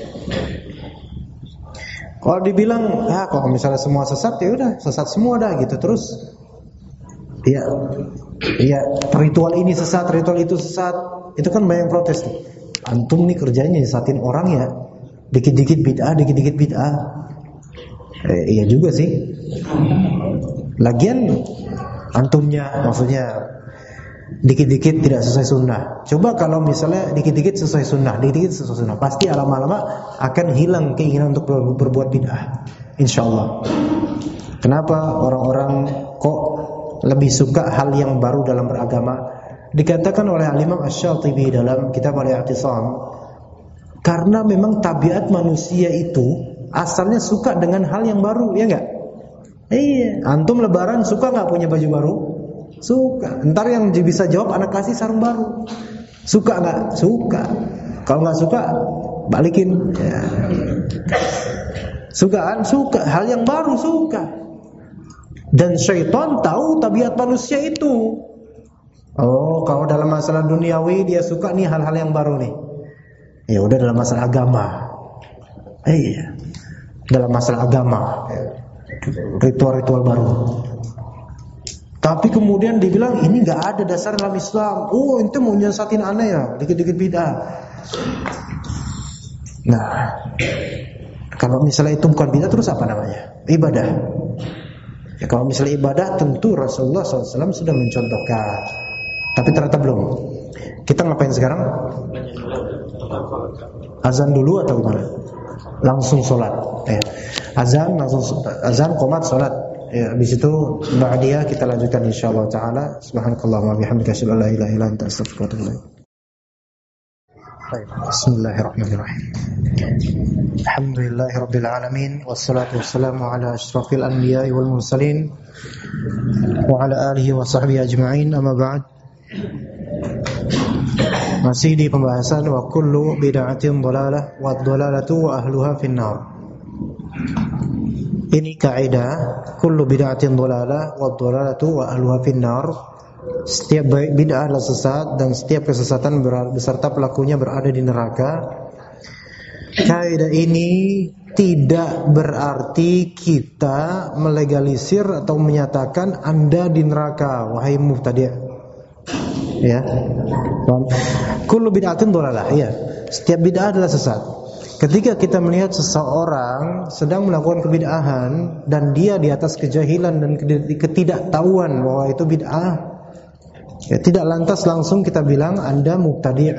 A: Kalau dibilang, kalau misalnya semua sesat, ya udah sesat semua dah gitu. Terus ya ritual ini sesat, ritual itu sesat. Itu kan banyak protes tuh. Antum nih kerjanya nyesatin orang ya. Dikit-dikit bid'ah. Iya juga sih. Lagian antumnya maksudnya dikit-dikit tidak sesuai sunnah. Coba kalau misalnya dikit-dikit sesuai sunnah, pasti lama-lama akan hilang keinginan untuk berbuat bid'ah, insyaallah. Kenapa orang-orang kok lebih suka hal yang baru dalam beragama? Dikatakan oleh Al-Imam Asy-Syatibi dalam kitab Al-I'tisam, karena memang tabiat manusia itu asalnya suka dengan hal yang baru, ya enggak? Iya, antum lebaran suka enggak punya baju baru? Suka. Ntar yang bisa jawab anak kasih sarung baru. Suka enggak? Suka. Kalau enggak suka, balikin. Ya. Suka hal yang baru suka. Dan syaitan tahu tabiat manusia itu. Oh, kalau dalam masalah duniawi dia suka nih hal-hal yang baru nih. Ya udah dalam masalah agama. Iya. Dalam masalah agama, ritual-ritual baru. Tapi kemudian dibilang ini nggak ada dasar dalam Islam. Oh, itu mau nyesatin aneh ya, dikit-dikit bid'ah. Nah, kalau misalnya itu bukan bid'ah terus apa namanya? Ibadah. Ya, kalau misalnya ibadah tentu Rasulullah SAW sudah mencontohkan. Tapi ternyata belum. Kita ngapain sekarang? Azan dulu atau gimana? Langsung sholat. Azan, qomat, sholat. Ya, habis itu ba'diyah kita lanjutkan insyaallah taala. Subhanakallahumma bihamdika asyhadu an la ilaha illa anta astaghfiruka wa atubu ilaik. Bismillahirrahmanirrahim. Alhamdulillahirabbil alamin wassalatu wassalamu ala asyrafil anbiya'i wal mursalin wa ala alihi wa sahbihi ajma'in. Amma ba'd. Masih di pembahasan wa kullu bid'atin dhalalah wa dhalalatu wa ahluha finnar. Ini kaidah kullu bid'atin dhalalah wa dhalalatu wa ahluha finnar. Setiap bid'ah adalah sesat dan setiap kesesatan beserta pelakunya berada di neraka. Kaidah ini tidak berarti kita melegalisir atau menyatakan Anda di neraka wahai mubtadi'. Ya. Kullu bid'atin dhalalah, ya. Setiap bid'ah adalah sesat. Ketika kita melihat seseorang sedang melakukan kebid'ahan dan dia di atas kejahilan dan ketidaktahuan bahwa itu bid'ah, ya tidak lantas langsung kita bilang Anda mubtadi'.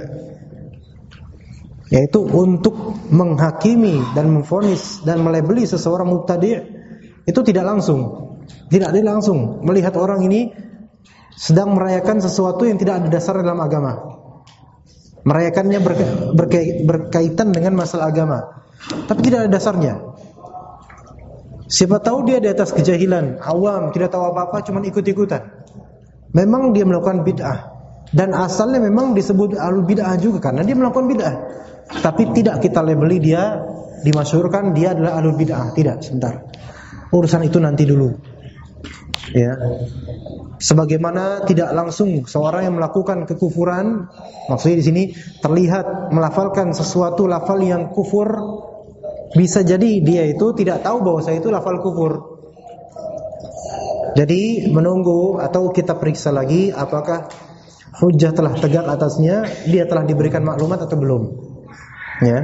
A: Yaitu untuk menghakimi dan memvonis dan melabeli seseorang mubtadi' itu tidak langsung. Tidak langsung melihat orang ini sedang merayakan sesuatu yang tidak ada dasar dalam agama. Merayakannya berkaitan dengan masalah agama, tapi tidak ada dasarnya. Siapa tahu dia di atas kejahilan, awam, tidak tahu apa-apa, cuma ikut-ikutan. Memang dia melakukan bid'ah, dan asalnya memang disebut ahlul bid'ah juga karena dia melakukan bid'ah. Tapi tidak kita labeli dia, dimasyhurkan dia adalah ahlul bid'ah. Tidak, sebentar. Urusan itu nanti dulu. Ya. Sebagaimana tidak langsung seorang yang melakukan kekufuran, maksudnya di sini terlihat melafalkan sesuatu lafal yang kufur, bisa jadi dia itu tidak tahu bahwa saya itu lafal kufur. Jadi menunggu atau kita periksa lagi apakah hujjah telah tegak atasnya, dia telah diberikan maklumat atau belum. Ya.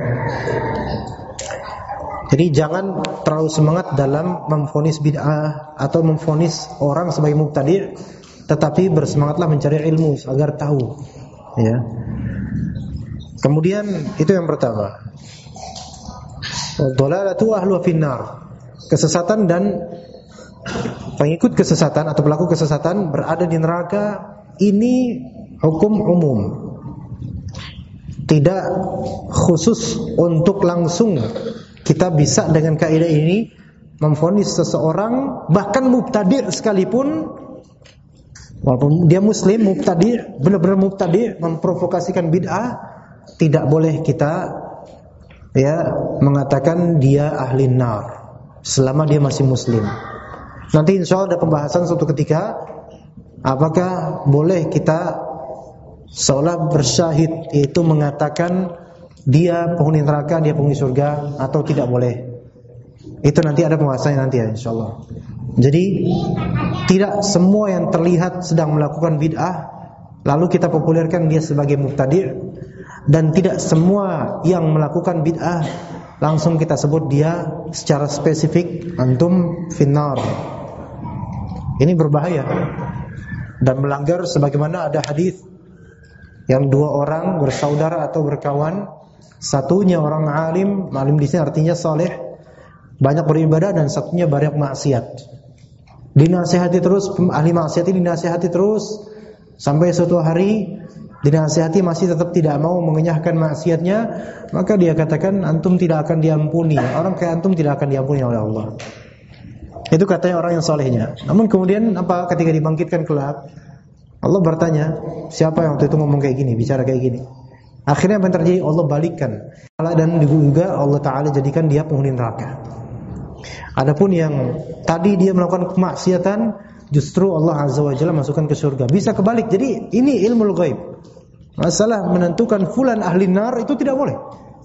A: Jadi jangan terlalu semangat dalam memvonis bid'ah atau memvonis orang sebagai mubtadi', tetapi bersemangatlah mencari ilmu agar tahu. Ya. Kemudian itu yang pertama. Dhalalatu ahlu finnar. Kesesatan dan pengikut kesesatan atau pelaku kesesatan berada di neraka. Ini hukum umum. Tidak khusus untuk langsung kita bisa dengan kaidah ini memvonis seseorang, bahkan mubtadi' sekalipun, walaupun dia muslim, mubtadi', benar-benar mubtadi', memprovokasikan bid'ah, tidak boleh kita ya mengatakan dia ahli nar selama dia masih muslim. Nanti insyaallah ada pembahasan suatu ketika apakah boleh kita seolah bersyahid, yaitu mengatakan dia penghuni neraka, dia penghuni surga, atau tidak boleh. Itu nanti ada pembahasannya nanti ya insyaallah. Jadi tidak semua yang terlihat sedang melakukan bid'ah lalu kita populerkan dia sebagai mubtadi', dan tidak semua yang melakukan bid'ah langsung kita sebut dia secara spesifik antum finnar. Ini berbahaya dan melanggar sebagaimana ada hadis yang dua orang bersaudara atau berkawan, satunya orang alim di sini artinya saleh, banyak beribadah, dan satunya banyak maksiat. Dinasihati terus, ahli maksiat ini dinasihati terus sampai suatu hari dinasihati masih tetap tidak mau mengenyahkan maksiatnya, maka dia katakan antum tidak akan diampuni. Orang kayak antum tidak akan diampuni oleh Allah. Itu katanya orang yang salehnya. Namun kemudian apa ketika dibangkitkan kelak, Allah bertanya, siapa yang waktu itu ngomong kayak gini, bicara kayak gini? Akhirnya apa yang terjadi? Allah balikkan. Dan juga Allah Ta'ala jadikan dia penghuni neraka. Adapun yang tadi dia melakukan kemaksiatan, justru Allah Azza wa Jalla masukkan ke surga. Bisa kebalik. Jadi ini ilmu ghaib. Masalah menentukan fulan ahli nar itu tidak boleh.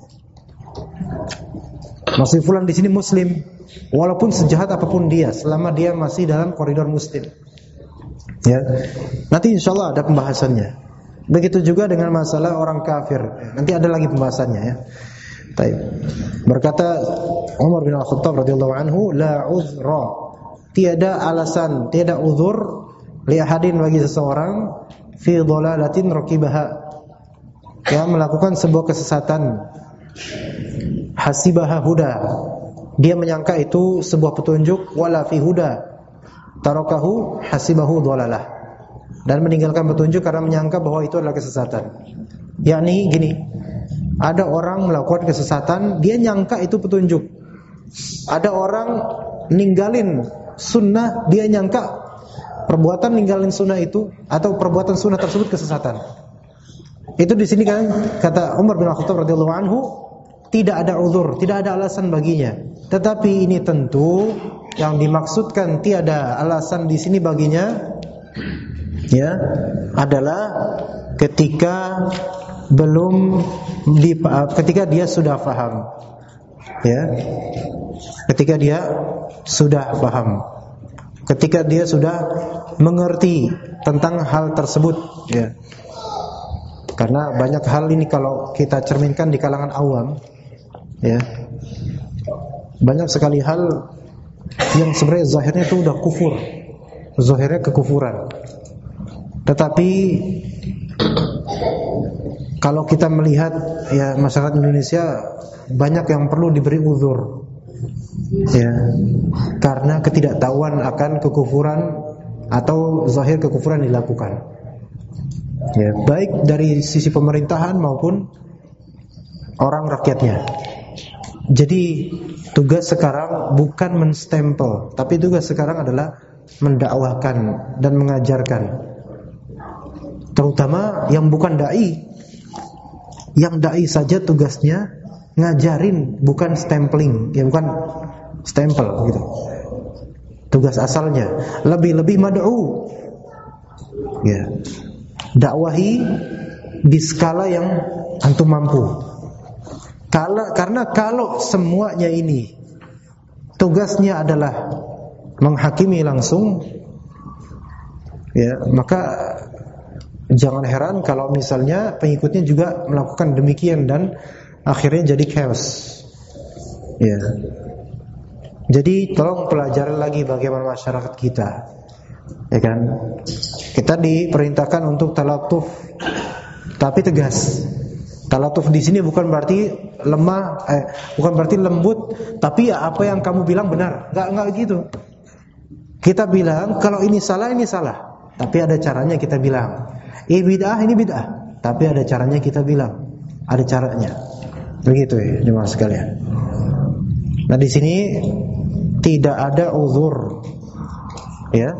A: Masih fulan di sini muslim, walaupun sejahat apapun dia, selama dia masih dalam koridor muslim. Ya. Nanti insyaallah ada pembahasannya. Begitu juga dengan masalah orang kafir. Nanti ada lagi pembahasannya ya. Baik. Berkata Umar bin Al-Khattab radhiyallahu anhu, la uzra. Tiada alasan, tiada uzur li ahadin bagi seseorang fi dhalalatin raqibaha. Yang melakukan sebuah kesesatan. Hasibaha huda. Dia menyangka itu sebuah petunjuk, wala fi huda. Tarakahu hasibahu dhalalah. Dan meninggalkan petunjuk karena menyangka bahwa itu adalah kesesatan. Yakni gini, ada orang melakukan kesesatan, dia nyangka itu petunjuk. Ada orang ninggalin sunnah, dia nyangka perbuatan ninggalin sunnah itu atau perbuatan sunnah tersebut kesesatan. Itu di sini kan kata Umar bin Khattab radhiyallahu anhu, tidak ada uzur, tidak ada alasan baginya. Tetapi ini tentu yang dimaksudkan tiada alasan di sini baginya, ya, adalah ketika ketika dia sudah paham, ya, ketika dia sudah paham, ketika dia sudah mengerti tentang hal tersebut, ya. Karena banyak hal ini kalau kita cerminkan di kalangan awam, ya, banyak sekali hal yang sebenarnya zahirnya itu udah kufur, zahirnya kekufuran. Tetapi kalau kita melihat ya masyarakat Indonesia banyak yang perlu diberi uzur, ya, karena ketidaktahuan akan kekufuran atau zahir kekufuran dilakukan. Ya, baik dari sisi pemerintahan maupun orang rakyatnya. Jadi tugas sekarang bukan menstempel, tapi tugas sekarang adalah mendakwahkan dan mengajarkan. Terutama yang bukan dai. Yang dai saja tugasnya ngajarin, bukan stempling, ya, bukan stempel gitu. Tugas asalnya lebih mad'u. Ya. Dakwahi di skala yang antum mampu. Karena kalau semuanya ini tugasnya adalah menghakimi langsung, ya, maka jangan heran kalau misalnya pengikutnya juga melakukan demikian dan akhirnya jadi chaos. Ya. Jadi tolong pelajari lagi bagaimana masyarakat kita. Ya kan? Kita diperintahkan untuk talatuf, tapi tegas. Talatuf di sini bukan berarti lemah, bukan berarti lembut, tapi ya apa yang kamu bilang benar. Enggak gitu. Kita bilang kalau ini salah, tapi ada caranya kita bilang. Ini bid'ah, tapi ada caranya kita bilang. Ada caranya. Begitu ya, jemaah sekalian. Nah, di sini tidak ada uzur. Ya.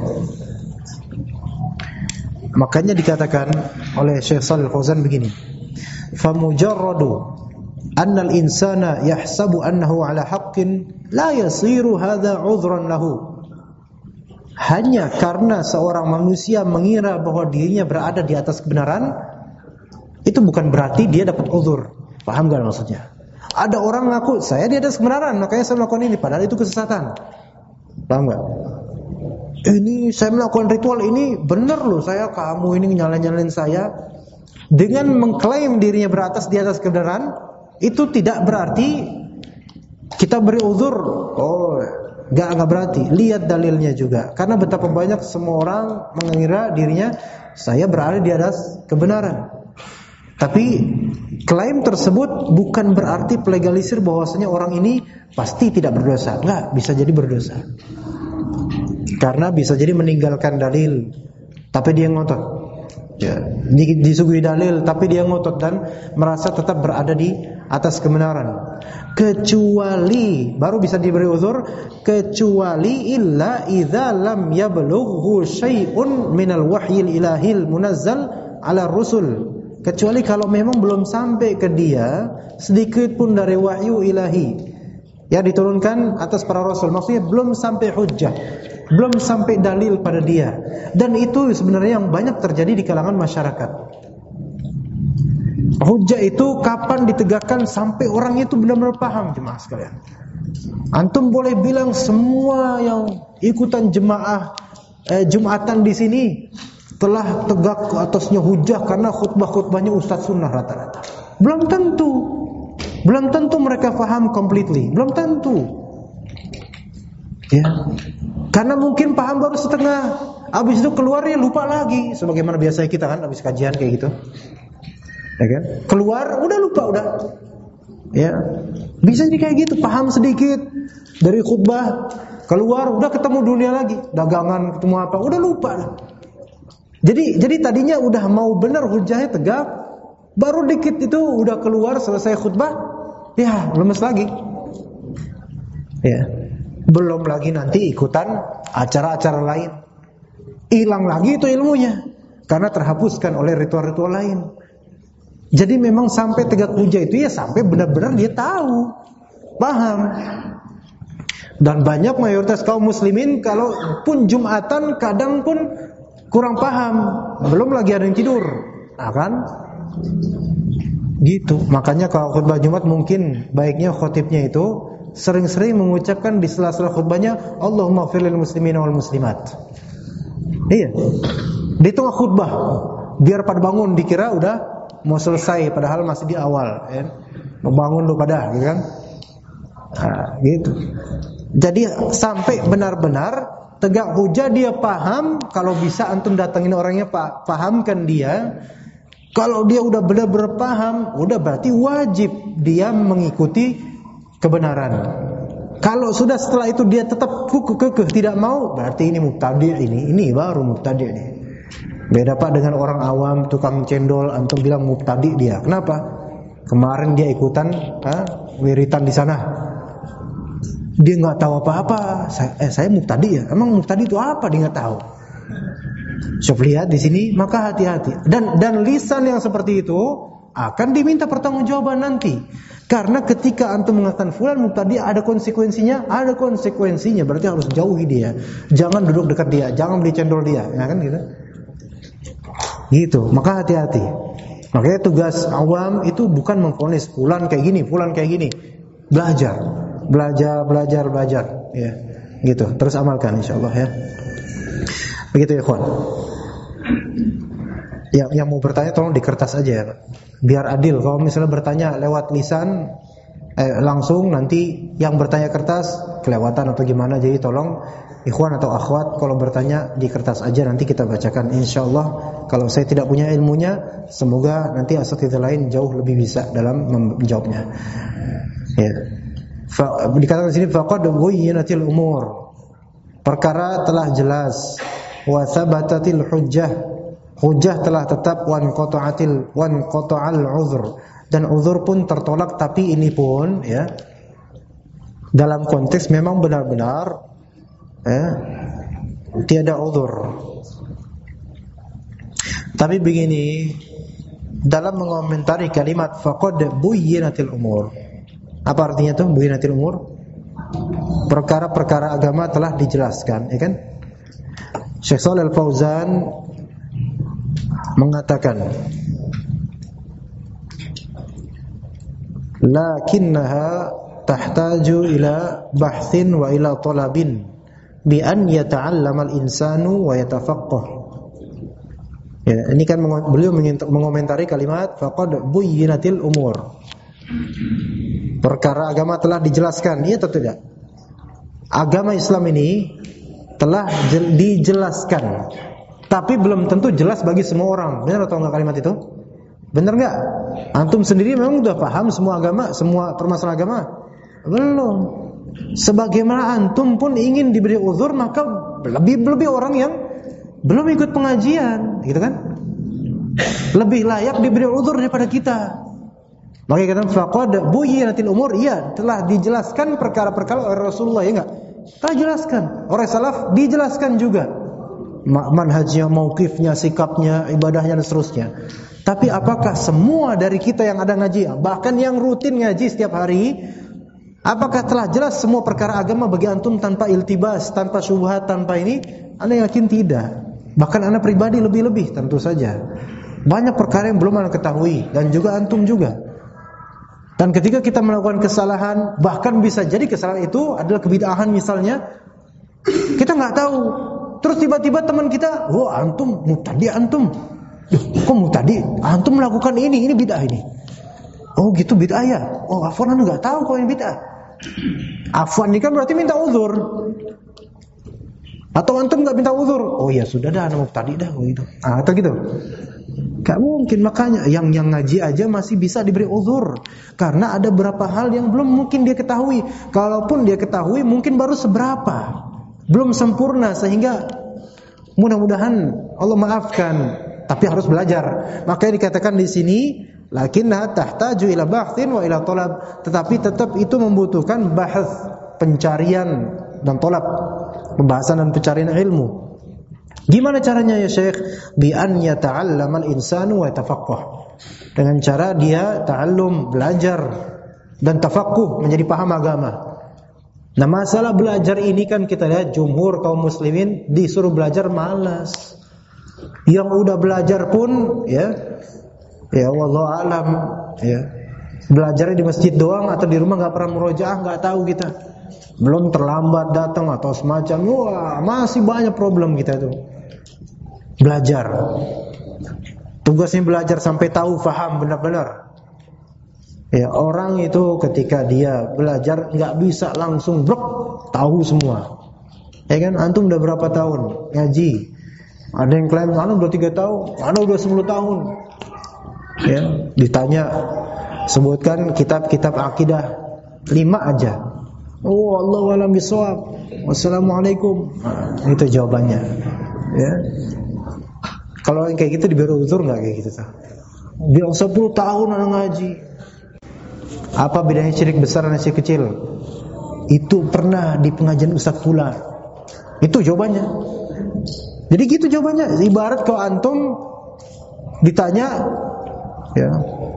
A: Makanya dikatakan oleh Syekh Shalih Fauzan begini, famujarradu annal insana yahsabu annahu ala haqqin la yasiru hadha udhran lahu. Hanya karena seorang manusia mengira bahwa dirinya berada di atas kebenaran, itu bukan berarti dia dapat uzur. Paham gak maksudnya? Ada orang ngaku saya di atas kebenaran, makanya saya melakukan ini, padahal itu kesesatan. Paham gak? Ini saya melakukan ritual ini benar loh, kamu ini nyalain saya. Dengan mengklaim dirinya di atas kebenaran, itu tidak berarti kita beri uzur. Oh, enggak berarti. Lihat dalilnya juga. Karena betapa banyak semua orang mengira dirinya saya berada di atas kebenaran. Tapi klaim tersebut bukan berarti pelegalisir bahwasanya orang ini pasti tidak berdosa. Enggak, bisa jadi berdosa. Karena bisa jadi meninggalkan dalil, tapi dia ngotot. Ya, disuguhi dalil, tapi dia ngotot dan merasa tetap berada di atas kebenaran. Kecuali baru bisa diberi uzur, kecuali illa idza lam yablughu syai'un minal wahyil ilahil munazzal ala rusul kecuali kalau memang belum sampai ke dia sedikit pun dari wahyu ilahi yang diturunkan atas para rasul. Maksudnya belum sampai hujjah, belum sampai dalil pada dia. Dan itu sebenarnya yang banyak terjadi di kalangan masyarakat. Hujjah itu kapan ditegakkan sampai orang itu benar-benar paham, jemaah sekalian. Antum boleh bilang semua yang ikutan jemaah Jumatan di sini telah tegak ke atasnya hujjah karena khutbah-khutbahnya ustaz sunnah rata-rata. Belum tentu mereka paham completely, belum tentu. Ya. Karena mungkin paham baru setengah, habis itu keluarnya lupa lagi, sebagaimana biasa kita kan habis kajian kayak gitu. Ya kan? Keluar udah lupa udah. Ya. Bisa jadi kayak gitu, paham sedikit dari khutbah, keluar udah ketemu dunia lagi, dagangan, ketemu apa, udah lupa. Jadi tadinya udah mau benar hujahnya tegak, baru dikit itu udah keluar selesai khutbah, ya lemes lagi. Ya. Belum lagi nanti ikutan acara-acara lain. Hilang lagi itu ilmunya karena terhapuskan oleh ritual-ritual lain. Jadi memang sampai tegak hujah itu ya sampai benar-benar dia tahu, paham. Dan banyak mayoritas kaum muslimin kalau pun Jumatan kadang pun kurang paham, belum lagi ada yang tidur, nah kan? Gitu. Makanya kalau khutbah Jumat mungkin baiknya khotibnya itu sering-sering mengucapkan di sela-sela khutbahnya Allahumma ighfir lil muslimina wal muslimat. Iya. Di tengah khutbah, biar pada bangun dikira udah mau selesai padahal masih di awal, ya. Mau bangun lu pada, gitu kan? Nah, gitu. Jadi sampai benar-benar tegak hujah dia paham. Kalau bisa antum datangin orangnya, pahamkan dia. Kalau dia udah benar-benar paham, udah berarti wajib dia mengikuti kebenaran. Kalau sudah setelah itu dia tetap kekeh tidak mau, berarti ini mubtadi', ini baru mubtadi' ini. Beda Pak dengan orang awam tukang cendol, antum bilang mubtadi' dia. Kenapa? Kemarin dia ikutan wiritan di sana. Dia nggak tahu apa-apa. Saya mubtadi' ya. Emang mubtadi' itu apa? Dia nggak tahu. Coba lihat di sini, maka hati-hati. Dan lisan yang seperti itu akan diminta pertanggungjawaban nanti. Karena ketika antum mengatakan fulan mubtadi' ada konsekuensinya, berarti harus jauhi dia. Jangan duduk dekat dia, jangan beli cendol dia, ya kan gitu. Gitu, maka hati-hati. Makanya tugas awam itu bukan memvonis fulan kayak gini, belajar, ya, gitu. Terus amalkan insyaallah ya. Begitu ya, ikhwan. Yang mau bertanya tolong di kertas aja ya, Pak. Biar adil. Kalau misalnya bertanya lewat lisan langsung, nanti yang bertanya kertas kelewatan atau gimana. Jadi tolong ikhwan atau akhwat kalau bertanya di kertas aja, nanti kita bacakan insyaallah. Kalau saya tidak punya ilmunya, semoga nanti asatidz lain jauh lebih bisa dalam menjawabnya. Ya. Dikatakan di sini faqad buyyinatil umur. Perkara telah jelas, wa thabatatil hujjah telah tetap, wan qata'al uzr, dan uzur pun tertolak. Tapi ini pun ya dalam konteks memang benar-benar tiada uzur. Tapi begini, dalam mengomentari kalimat faqad buyyinatil umur, apa artinya tuh buyyinatil umur? Perkara-perkara agama telah dijelaskan, ya kan? Syekh Shalih Al-Fauzan mengatakan, lakinnaha tahtaju ila bahthin wa ila talabin bi an yata'allama al-insanu wa yatafaqqah. Ya, ini kan beliau mengomentari kalimat faqad buyyinatil umur. Perkara agama telah dijelaskan, iya atau tidak? Agama Islam ini telah dijelaskan, tapi belum tentu jelas bagi semua orang. Benar atau enggak kalimat itu? Benar enggak? Antum sendiri memang sudah paham semua agama, semua permasalahan agama? Belum. Sebagaimana antum pun ingin diberi uzur, maka lebih orang yang belum ikut pengajian, gitu kan? Lebih layak diberi uzur daripada kita. Maka kita faqad buyyinatil umur, iya telah dijelaskan perkara-perkara oleh Rasulullah, ya enggak? Telah dijelaskan oleh salaf, dijelaskan juga. manhajnya, mauqifnya, sikapnya, ibadahnya dan seterusnya. Tapi apakah semua dari kita yang ada ngaji, bahkan yang rutin ngaji setiap hari, apakah telah jelas semua perkara agama bagi antum tanpa iltibas, tanpa syubhat, tanpa ini? Ana yakin tidak. Bahkan ana pribadi lebih-lebih tentu saja. Banyak perkara yang belum ana ketahui dan juga antum juga. Dan ketika kita melakukan kesalahan, bahkan bisa jadi kesalahan itu adalah kebid'ahan misalnya, kita nggak tahu. Terus tiba-tiba teman kita, "Oh, antum mubtadi antum." "Duh, kok mubtadi? Antum melakukan ini bid'ah ini." "Oh, gitu bid'ah ya." "Oh, afwan anu enggak tahu kok ini bid'ah." Afwan ini kan berarti minta uzur. Atau antum enggak minta uzur? "Oh ya sudah dah, anu mubtadi dah." Oh itu. Atau gitu. Gak mungkin, makanya yang ngaji aja masih bisa diberi uzur karena ada beberapa hal yang belum mungkin dia ketahui. Kalaupun dia ketahui mungkin baru seberapa, belum sempurna, sehingga mudah-mudahan Allah maafkan. Tapi harus belajar. Makanya dikatakan di sini, lakinnaha tahtaju ila bahthin wa ila talab. Tetapi tetap itu membutuhkan bahas, pencarian dan talab, pembahasan dan pencarian ilmu. Gimana caranya ya Syekh? Bi an yata'allamal insanu wa yatafaqqah. Dengan cara dia ta'allum, belajar dan tafaqquh, menjadi paham agama. Nah, masalah belajar ini kan kita lihat jumhur kaum muslimin disuruh belajar malas. Yang udah belajar pun ya wallahu alam ya. Belajarnya di masjid doang atau di rumah enggak pernah murojaah, enggak tahu kita. Belum terlambat datang atau semacam. Wah, masih banyak problem kita tuh. Belajar. Tugasnya belajar sampai tahu, faham benar-benar. Ya, orang itu ketika dia belajar nggak bisa langsung blok tahu semua. Ya kan, antum udah berapa tahun ngaji? Ada yang klaim ana udah 3 tahun, ana udah 10 tahun. Ya, ditanya sebutkan kitab-kitab akidah 5 aja. Oh, Allahu a'lam bishawab. Wassalamualaikum. Nah, itu jawabannya. Ya. Kalau yang kayak gitu diberi uzur enggak kayak gitu tuh? Bilang 10 tahun ana ngaji. Apa bedanya syirik besar dan syirik kecil? Itu pernah di pengajian Ustaz pula. Itu jawabannya. Jadi gitu jawabannya. Ibarat kalau antum ditanya ya,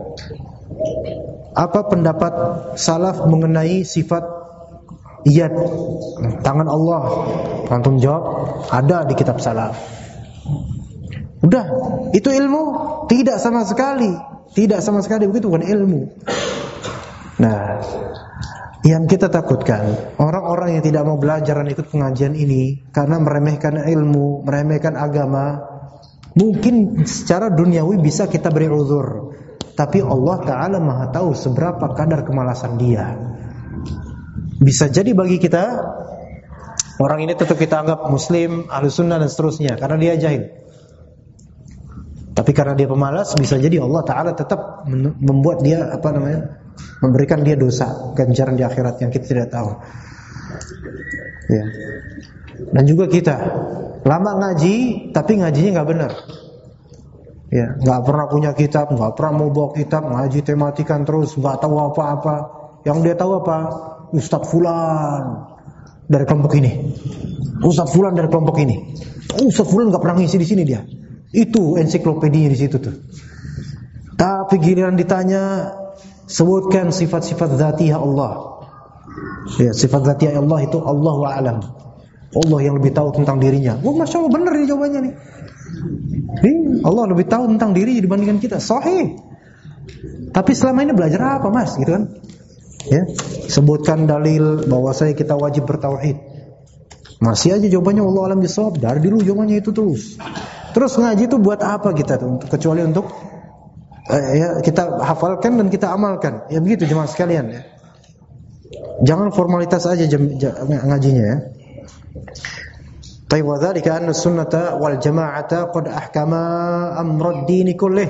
A: apa pendapat salaf mengenai sifat yad, tangan Allah? Antum jawab, ada di kitab salaf. Udah, itu ilmu? Tidak sama sekali. Tidak sama sekali, begitu bukan ilmu. Nah, yang kita takutkan orang-orang yang tidak mau belajar dan ikut pengajian ini karena meremehkan ilmu, meremehkan agama. Mungkin secara duniawi bisa kita beri uzur, tapi Allah Ta'ala Maha tahu seberapa kadar kemalasan dia. Bisa jadi bagi kita orang ini tetap kita anggap muslim, ahlu sunnah dan seterusnya karena dia jahil. Tapi karena dia pemalas, bisa jadi Allah Ta'ala tetap membuat dia memberikan dia dosa, ganjaran di akhirat yang kita tidak tahu. Ya. Dan juga kita lama ngaji, tapi ngajinya nggak benar. Ya, nggak pernah punya kitab, nggak pernah mau bawa kitab, ngaji tematikan terus, nggak tahu apa-apa. Yang dia tahu apa? Ustadz Fulan dari kelompok ini, Ustadz Fulan dari kelompok ini. Ustadz Fulan nggak pernah ngisi di sini dia. Itu ensiklopedia di situ tuh. Tapi giliran ditanya, sebutkan sifat-sifat dzatiyah Allah. Ya, sifat dzatiyah Allah itu Allahu a'lam. Allah yang lebih tahu tentang dirinya. Wah, masya Allah benar ini jawabannya nih. Allah lebih tahu tentang diri dibandingkan kita. Sahih. Tapi selama ini belajar apa, Mas? Gitu kan? Ya, sebutkan dalil bahwa kita wajib bertauhid. Masih aja jawabannya Allah alam bisawab. Dari dulu jawabannya itu terus. Terus ngaji itu buat apa kita tuh? Kecuali untuk ya, kita hafalkan dan kita amalkan. Ya begitu jemaah sekalian ya. Jangan formalitas aja ngajinya ya. Taib wa dzalika anna sunnata wal jama'ata qad ahkama amrad din kullih.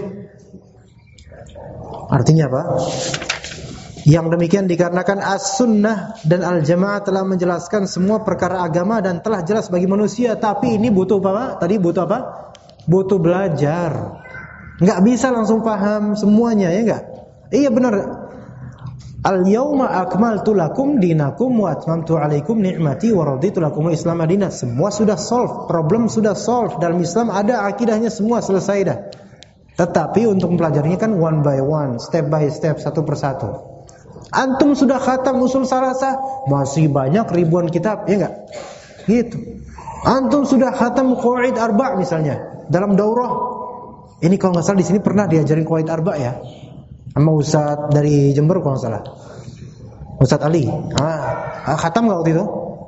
A: Artinya apa? Yang demikian dikarenakan as-sunnah dan al-jamaah telah menjelaskan semua perkara agama dan telah jelas bagi manusia. Tapi ini butuh apa? Tadi butuh apa? Butuh belajar. Enggak bisa langsung paham semuanya, ya enggak? Iya benar. Al-yauma akmaltu lakum dinakum wa atmamtu alaikum ni'mati wa raditu lakumul Islam madinah. Semua sudah solve, problem sudah solve. Dalam Islam ada akidahnya semua selesai dah. Tetapi untuk mempelajarinya kan one by one, step by step, satu persatu. Antum sudah khatam usul salasah, masih banyak ribuan kitab, ya enggak? Gitu. Antum sudah khatam qawaid arba' misalnya dalam daurah. Ini kalau enggak salah di sini pernah diajarin qawaid arba' ya. Sama Ustaz dari Jember kalau nggak salah, Ustaz Ali. Khatam nggak waktu itu?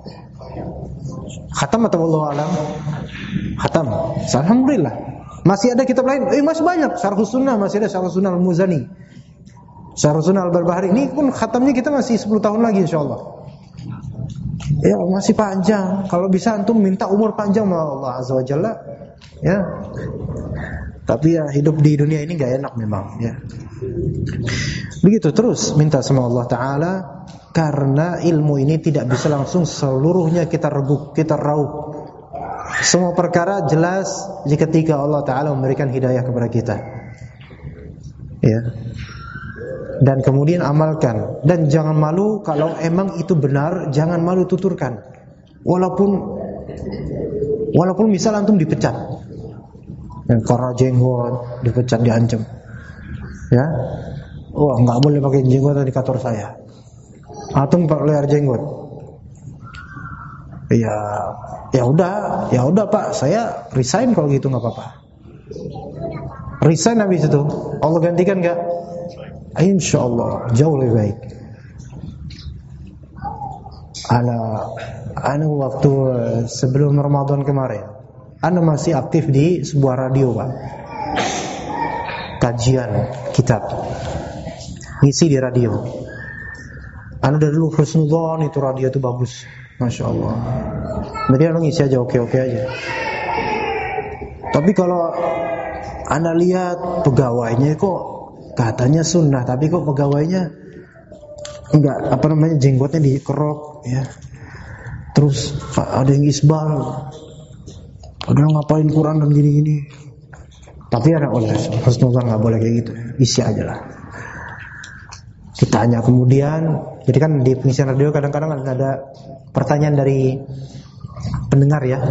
A: Khatam atau wallahu alam? Khatam. Alhamdulillah. Masih ada kitab lain. Masih banyak. Syarhus Sunnah masih ada, Syarhus Sunnah Al-Muzani, Syarhus Sunnah Al-Barbahari. Ini pun khatamnya kita masih 10 tahun lagi insyaallah. Ya masih panjang. Kalau bisa antum minta umur panjang sama Allah Azza wa Jalla. Ya. Tapi ya hidup di dunia ini gak enak memang ya. Begitu terus minta sama Allah Ta'ala. Karena ilmu ini tidak bisa langsung seluruhnya kita rebut, kita raup. Semua perkara jelas ketika Allah Ta'ala memberikan hidayah kepada kita ya. Dan kemudian amalkan. Dan jangan malu kalau emang itu benar, jangan malu tuturkan. Walaupun misal antum dipecat, yang karena jenggot dipecat, diancam ya, nggak boleh pakai jenggot di kantor saya, antum pelihara jenggot, ya udah Pak, saya resign kalau gitu, nggak apa-apa, resign. Habis itu Allah gantikan nggak? Insya Allah jauh lebih baik. Ana waktu sebelum Ramadan kemarin, Ana masih aktif di sebuah radio Pak, kajian kitab, ngisi di radio. Ana dari dulu husnudzon itu radio itu bagus, Masya Allah. Jadi Ana ngisi aja, oke aja. Tapi kalau Ana lihat pegawainya kok katanya sunnah, tapi kok pegawainya enggak, jenggotnya dikerok ya. Terus ada yang isbal, ada yang ngapain Quran dan gini-gini. Tapi ada husnuzan, nggak boleh kayak gitu. Isi aja lah. Ditanya kemudian, jadi kan di pengisian radio kadang-kadang ada pertanyaan dari pendengar ya.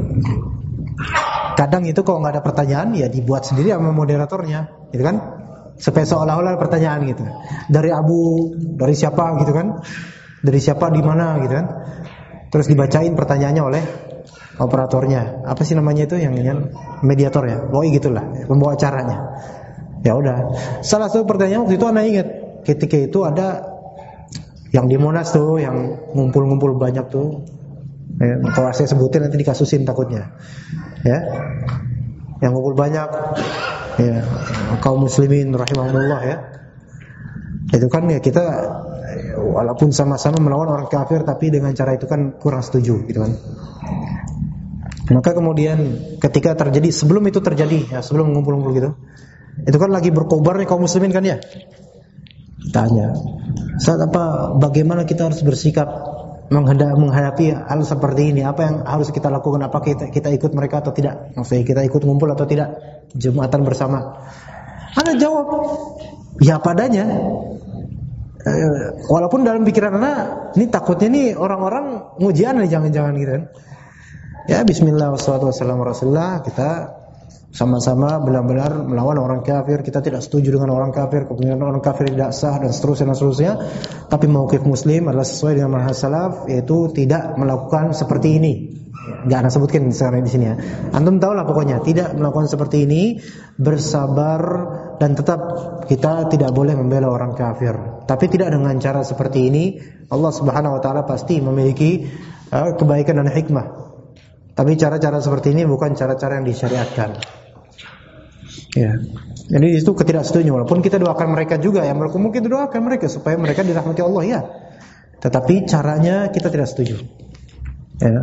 A: Kadang itu kalau nggak ada pertanyaan ya dibuat sendiri sama moderatornya, gitu kan? Supaya seolah-olah pertanyaan gitu. Dari siapa gitu kan? Dari siapa di mana gitu kan? Terus dibacain pertanyaannya oleh operatornya, apa sih namanya itu yang mediator ya, gitulah pembawa acaranya. Ya udah, salah satu pertanyaan waktu itu Ana ingat, ketika itu ada yang di Monas tuh, yang ngumpul-ngumpul banyak tuh ya, kalau saya sebutin nanti dikasusin takutnya ya, yang ngumpul banyak ya, kaum muslimin rahimahumullah ya. Itu kan ya kita walaupun sama-sama melawan orang kafir, tapi dengan cara itu kan kurang setuju gitu kan. Maka kemudian ketika terjadi, sebelum itu terjadi ya, sebelum ngumpul-ngumpul gitu, itu kan lagi berkobarnya kaum muslimin kan ya. Tanya, bagaimana kita harus bersikap menghadapi hal seperti ini? Apa yang harus kita lakukan? Apa kita ikut mereka atau tidak? Maksudnya kita ikut ngumpul atau tidak? Jumatan bersama. Ana jawab, ya padanya. Walaupun dalam pikiran Ana, ini takutnya nih orang-orang ngujian nih, jangan-jangan gitu kan. Ya bismillah wassalatu wassalamu rasulullah, kita sama-sama benar-benar melawan orang kafir, kita tidak setuju dengan orang kafir, kemudian orang kafir tidak sah dan seterusnya. Tapi mauqif muslim adalah sesuai dengan manhaj salaf, yaitu tidak melakukan seperti ini. Enggak Ana sebutkan sekarang di sini ya. Antum tahu lah pokoknya, tidak melakukan seperti ini, bersabar, dan tetap kita tidak boleh membela orang kafir. Tapi tidak dengan cara seperti ini. Allah Subhanahu wa taala pasti memiliki kebaikan dan hikmah. Tapi cara-cara seperti ini bukan cara-cara yang disyariatkan. Ya. Jadi itu ketidaksetujuan. Walaupun kita doakan mereka juga, yang mungkin doakan mereka supaya mereka dirahmati Allah ya. Tetapi caranya kita tidak setuju. Ya.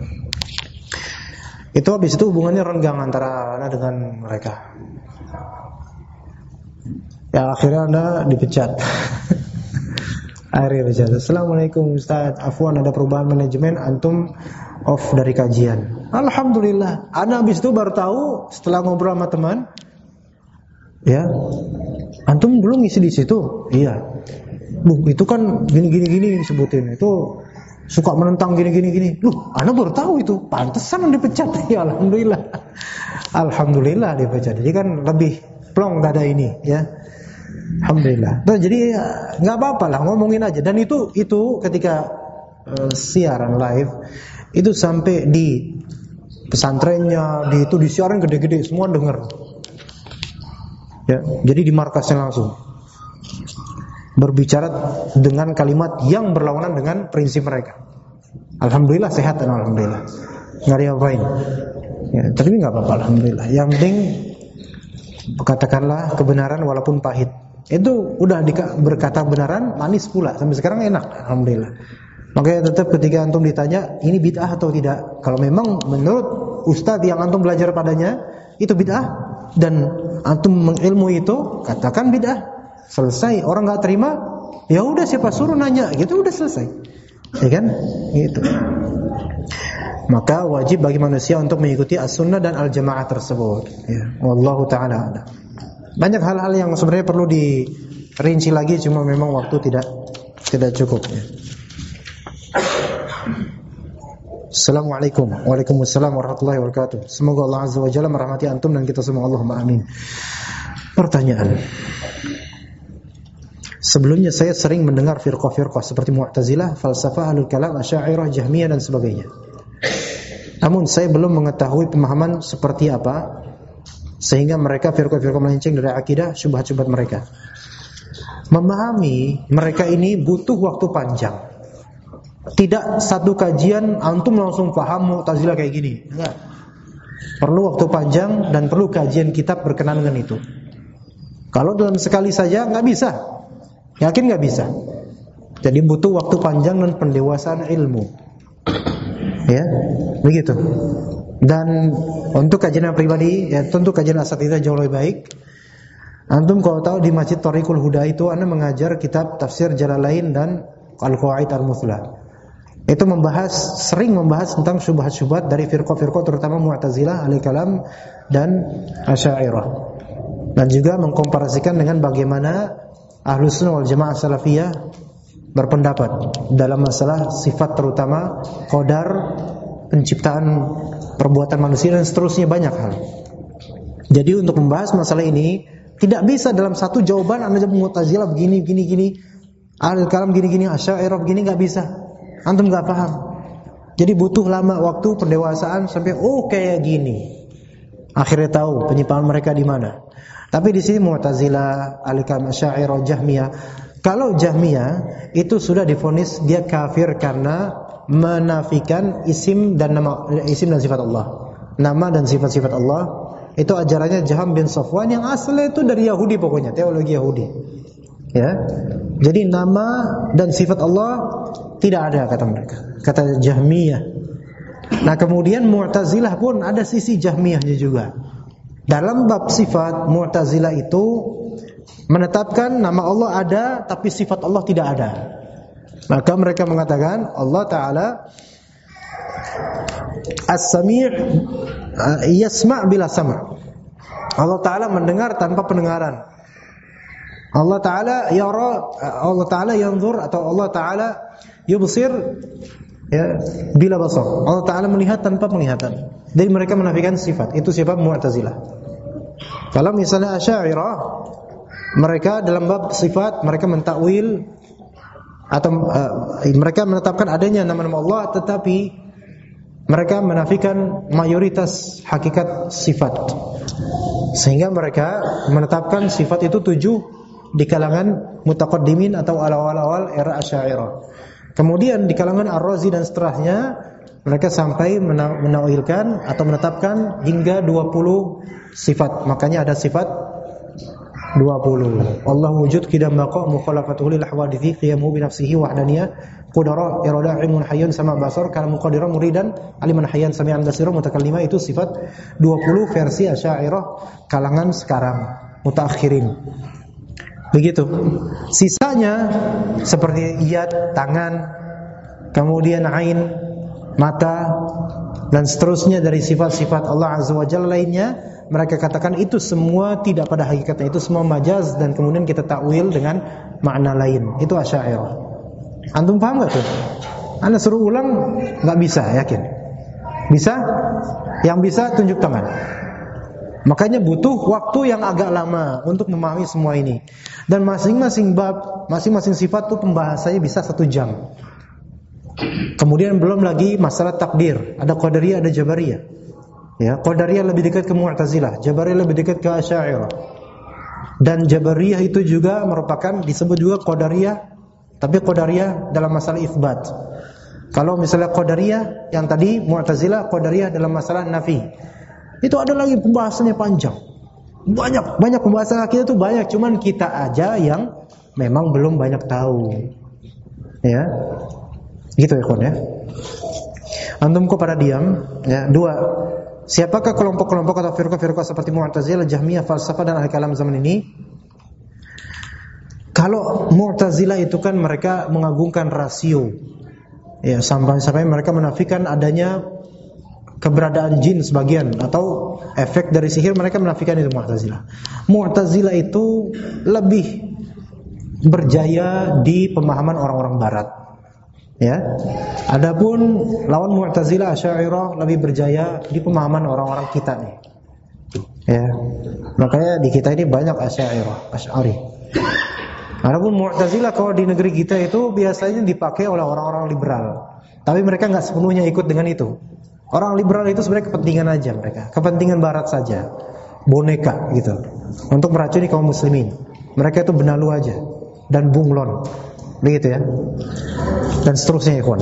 A: Itu habis itu hubungannya renggang antara Anda dengan mereka. Ya akhirnya Anda dipecat. Akhirnya dipecat. Assalamualaikum Ustaz, afwan ada perubahan manajemen, antum off dari kajian. Alhamdulillah. Ana habis itu baru tahu setelah ngobrol sama teman. Ya. Antum belum ngisi di situ? Iya. Itu kan gini sebutin. Itu suka menentang gini. Ana baru tahu itu. Pantesan dipecat. Ya alhamdulillah. Alhamdulillah dipecat. Jadi kan lebih plong dada ini, ya. Alhamdulillah. Nah, jadi nggak apa-apa lah, ngomongin aja. Dan itu ketika siaran live itu sampai di pesantrennya, itu disiaran gede-gede, semua dengar. Ya, jadi di markasnya langsung berbicara dengan kalimat yang berlawanan dengan prinsip mereka. Alhamdulillah sehat dan alhamdulillah nggak diapain. Ya, tapi nggak apa-apa, alhamdulillah. Yang penting katakanlah kebenaran walaupun pahit. Itu udah berkata kebenaran manis pula, sampai sekarang enak, alhamdulillah. Makanya tetap ketika antum ditanya ini bid'ah atau tidak, kalau memang menurut ustadz yang antum belajar padanya itu bid'ah dan antum mengilmu itu, katakan bid'ah. Selesai. Orang nggak terima, ya udah siapa suruh nanya, gitu udah selesai, ya kan? Gitu. Maka wajib bagi manusia untuk mengikuti as-sunnah dan al-jamaah tersebut. Ya, wallahu taala a'lam. Banyak hal-hal yang sebenarnya perlu dirinci lagi, cuma memang waktu tidak cukup. Ya. Assalamualaikum. Waalaikumsalam warahmatullahi wabarakatuh. Semoga Allah Azza wa Jalla merahmati antum dan kita semua. Allahumma amin. Pertanyaan. Sebelumnya saya sering mendengar firqah-firqah seperti Mu'tazilah, falsafah, ahlul kalam, Asy'ariyah, Jahmiyah dan sebagainya. Namun saya belum mengetahui pemahaman seperti apa sehingga mereka firqah-firqah melenceng dari akidah, syubhat-syubhat mereka. Memahami mereka ini butuh waktu panjang. Tidak satu kajian antum langsung paham Mu'tazilah kayak gini. Enggak. Perlu waktu panjang dan perlu kajian kitab berkenaan dengan itu. Kalau dalam sekali saja nggak bisa. Yakin nggak bisa. Jadi butuh waktu panjang dan pendewasaan ilmu. Ya, begitu. Dan untuk kajian pribadi, ya tentu kajian asatidz jauh lebih baik. Antum kalau tahu di Masjid Thariqul Huda itu Anda mengajar kitab tafsir Jalalain dan Al-Qawaid Al-Muthla. Itu sering membahas tentang syubhat-syubhat dari firqah-firqah terutama Mu'tazilah, Ahlul Kalam dan Asy'ariyah. Dan juga mengkomparasikan dengan bagaimana Ahlus Sunnah wal Jamaah Salafiyah berpendapat dalam masalah sifat terutama qadar, penciptaan perbuatan manusia dan seterusnya, banyak hal. Jadi untuk membahas masalah ini tidak bisa dalam satu jawaban Anda jawab Mu'tazilah begini, Ahlul Kalam gini, Asy'ariyah begini, enggak bisa. Antum enggak paham. Jadi butuh lama waktu pendewasaan sampai kayak gini. Akhirnya tahu penyimpangan mereka di mana. Tapi di sini Mu'tazilah, Ahlul Kalam, Asy'ariyah, Jahmiyah. Kalau Jahmiyah itu sudah divonis dia kafir karena menafikan isim dan sifat Allah. Nama dan sifat-sifat Allah. Itu ajarannya Jaham bin Safwan yang asalnya itu dari Yahudi, pokoknya teologi Yahudi. Ya. Jadi nama dan sifat Allah tidak ada kata mereka. Kata Jahmiyah. Nah, kemudian Mu'tazilah pun ada sisi Jahmiyahnya juga. Dalam bab sifat, Mu'tazilah itu menetapkan nama Allah ada tapi sifat Allah tidak ada. Maka mereka mengatakan Allah Ta'ala As-Sami' yasma' bila sama'. Allah Ta'ala mendengar tanpa pendengaran. Allah Ta'ala yara, Allah Ta'ala yanzur, atau Allah Ta'ala yubsir, ya, bila basar. Allah Ta'ala melihat tanpa penglihatan. Jadi mereka menafikan sifat. Itu sifat Mu'tazilah. Kalau misalnya Asy'ariyah, mereka dalam bab sifat mereka mentakwil atau mereka menetapkan adanya nama-nama Allah, tetapi mereka menafikan mayoritas hakikat sifat. Sehingga mereka menetapkan sifat itu 7 di kalangan mutaqaddimin atau awal-awal era Asy'ariyah. Kemudian di kalangan Ar-Razi dan setelahnya mereka sampai menakwilkan atau menetapkan hingga 20 sifat. Makanya ada sifat 20. Allah wujud qidam baqa mukhalafatuhu lil ahwadithi qiyamu bi nafsihi wahdaniyah qudara irada ilmun hayyun sama basar kana muqaddiran muridan aliman hayyan sami'an basira mutakallima. Itu sifat 20 versi Asy'ariyah kalangan sekarang mutaakhirin. Begitu. Sisanya seperti yad, tangan, kemudian ain, mata, dan seterusnya dari sifat-sifat Allah Azza wa Jalla lainnya, mereka katakan itu semua tidak pada hakikatnya, itu semua majaz dan kemudian kita takwil dengan makna lain. Itu Asy'ariyah. Antum paham enggak tuh? Anda suruh ulang enggak bisa, yakin? Bisa? Yang bisa tunjuk tangan. Makanya butuh waktu yang agak lama untuk memahami semua ini. Dan masing-masing bab, masing-masing sifat itu pembahasannya bisa 1 jam. Kemudian belum lagi masalah takdir. Ada Qadariyah, ada Jabariyah. Ya, Qadariyah lebih dekat ke Mu'tazilah, Jabariyah lebih dekat ke Asy'ariyah. Dan Jabariyah itu juga merupakan disebut juga Qadariyah, tapi Qadariyah dalam masalah itsbat. Kalau misalnya Qadariyah yang tadi Mu'tazilah, Qadariyah dalam masalah nafi. Itu ada lagi pembahasannya panjang. Banyak pembahasan akidah itu banyak, cuman kita aja yang memang belum banyak tahu. Ya. Gitu ya, kawan ya. Antum kok pada diam? Ya, 2. Siapakah kelompok-kelompok atau firqah-firqah seperti Mu'tazilah, Jahmiyah, falsafah dan ahli kalam zaman ini? Kalau Mu'tazilah itu kan mereka mengagungkan rasio. Ya, sampai mereka menafikan adanya keberadaan jin sebagian atau efek dari sihir, mereka menafikan itu Mu'tazilah. Mu'tazilah itu lebih berjaya di pemahaman orang-orang barat. Ya. Adapun lawan Mu'tazilah, Asy'ariyah lebih berjaya di pemahaman orang-orang kita nih. Ya. Makanya di kita ini banyak Asy'ari. Adapun Mu'tazilah kalau di negeri kita itu biasanya dipakai oleh orang-orang liberal. Tapi mereka enggak sepenuhnya ikut dengan itu. Orang liberal itu sebenarnya kepentingan aja mereka, kepentingan barat saja, boneka gitu, untuk meracuni kaum muslimin. Mereka itu benalu aja dan bunglon, begitu ya, dan seterusnya ya kawan.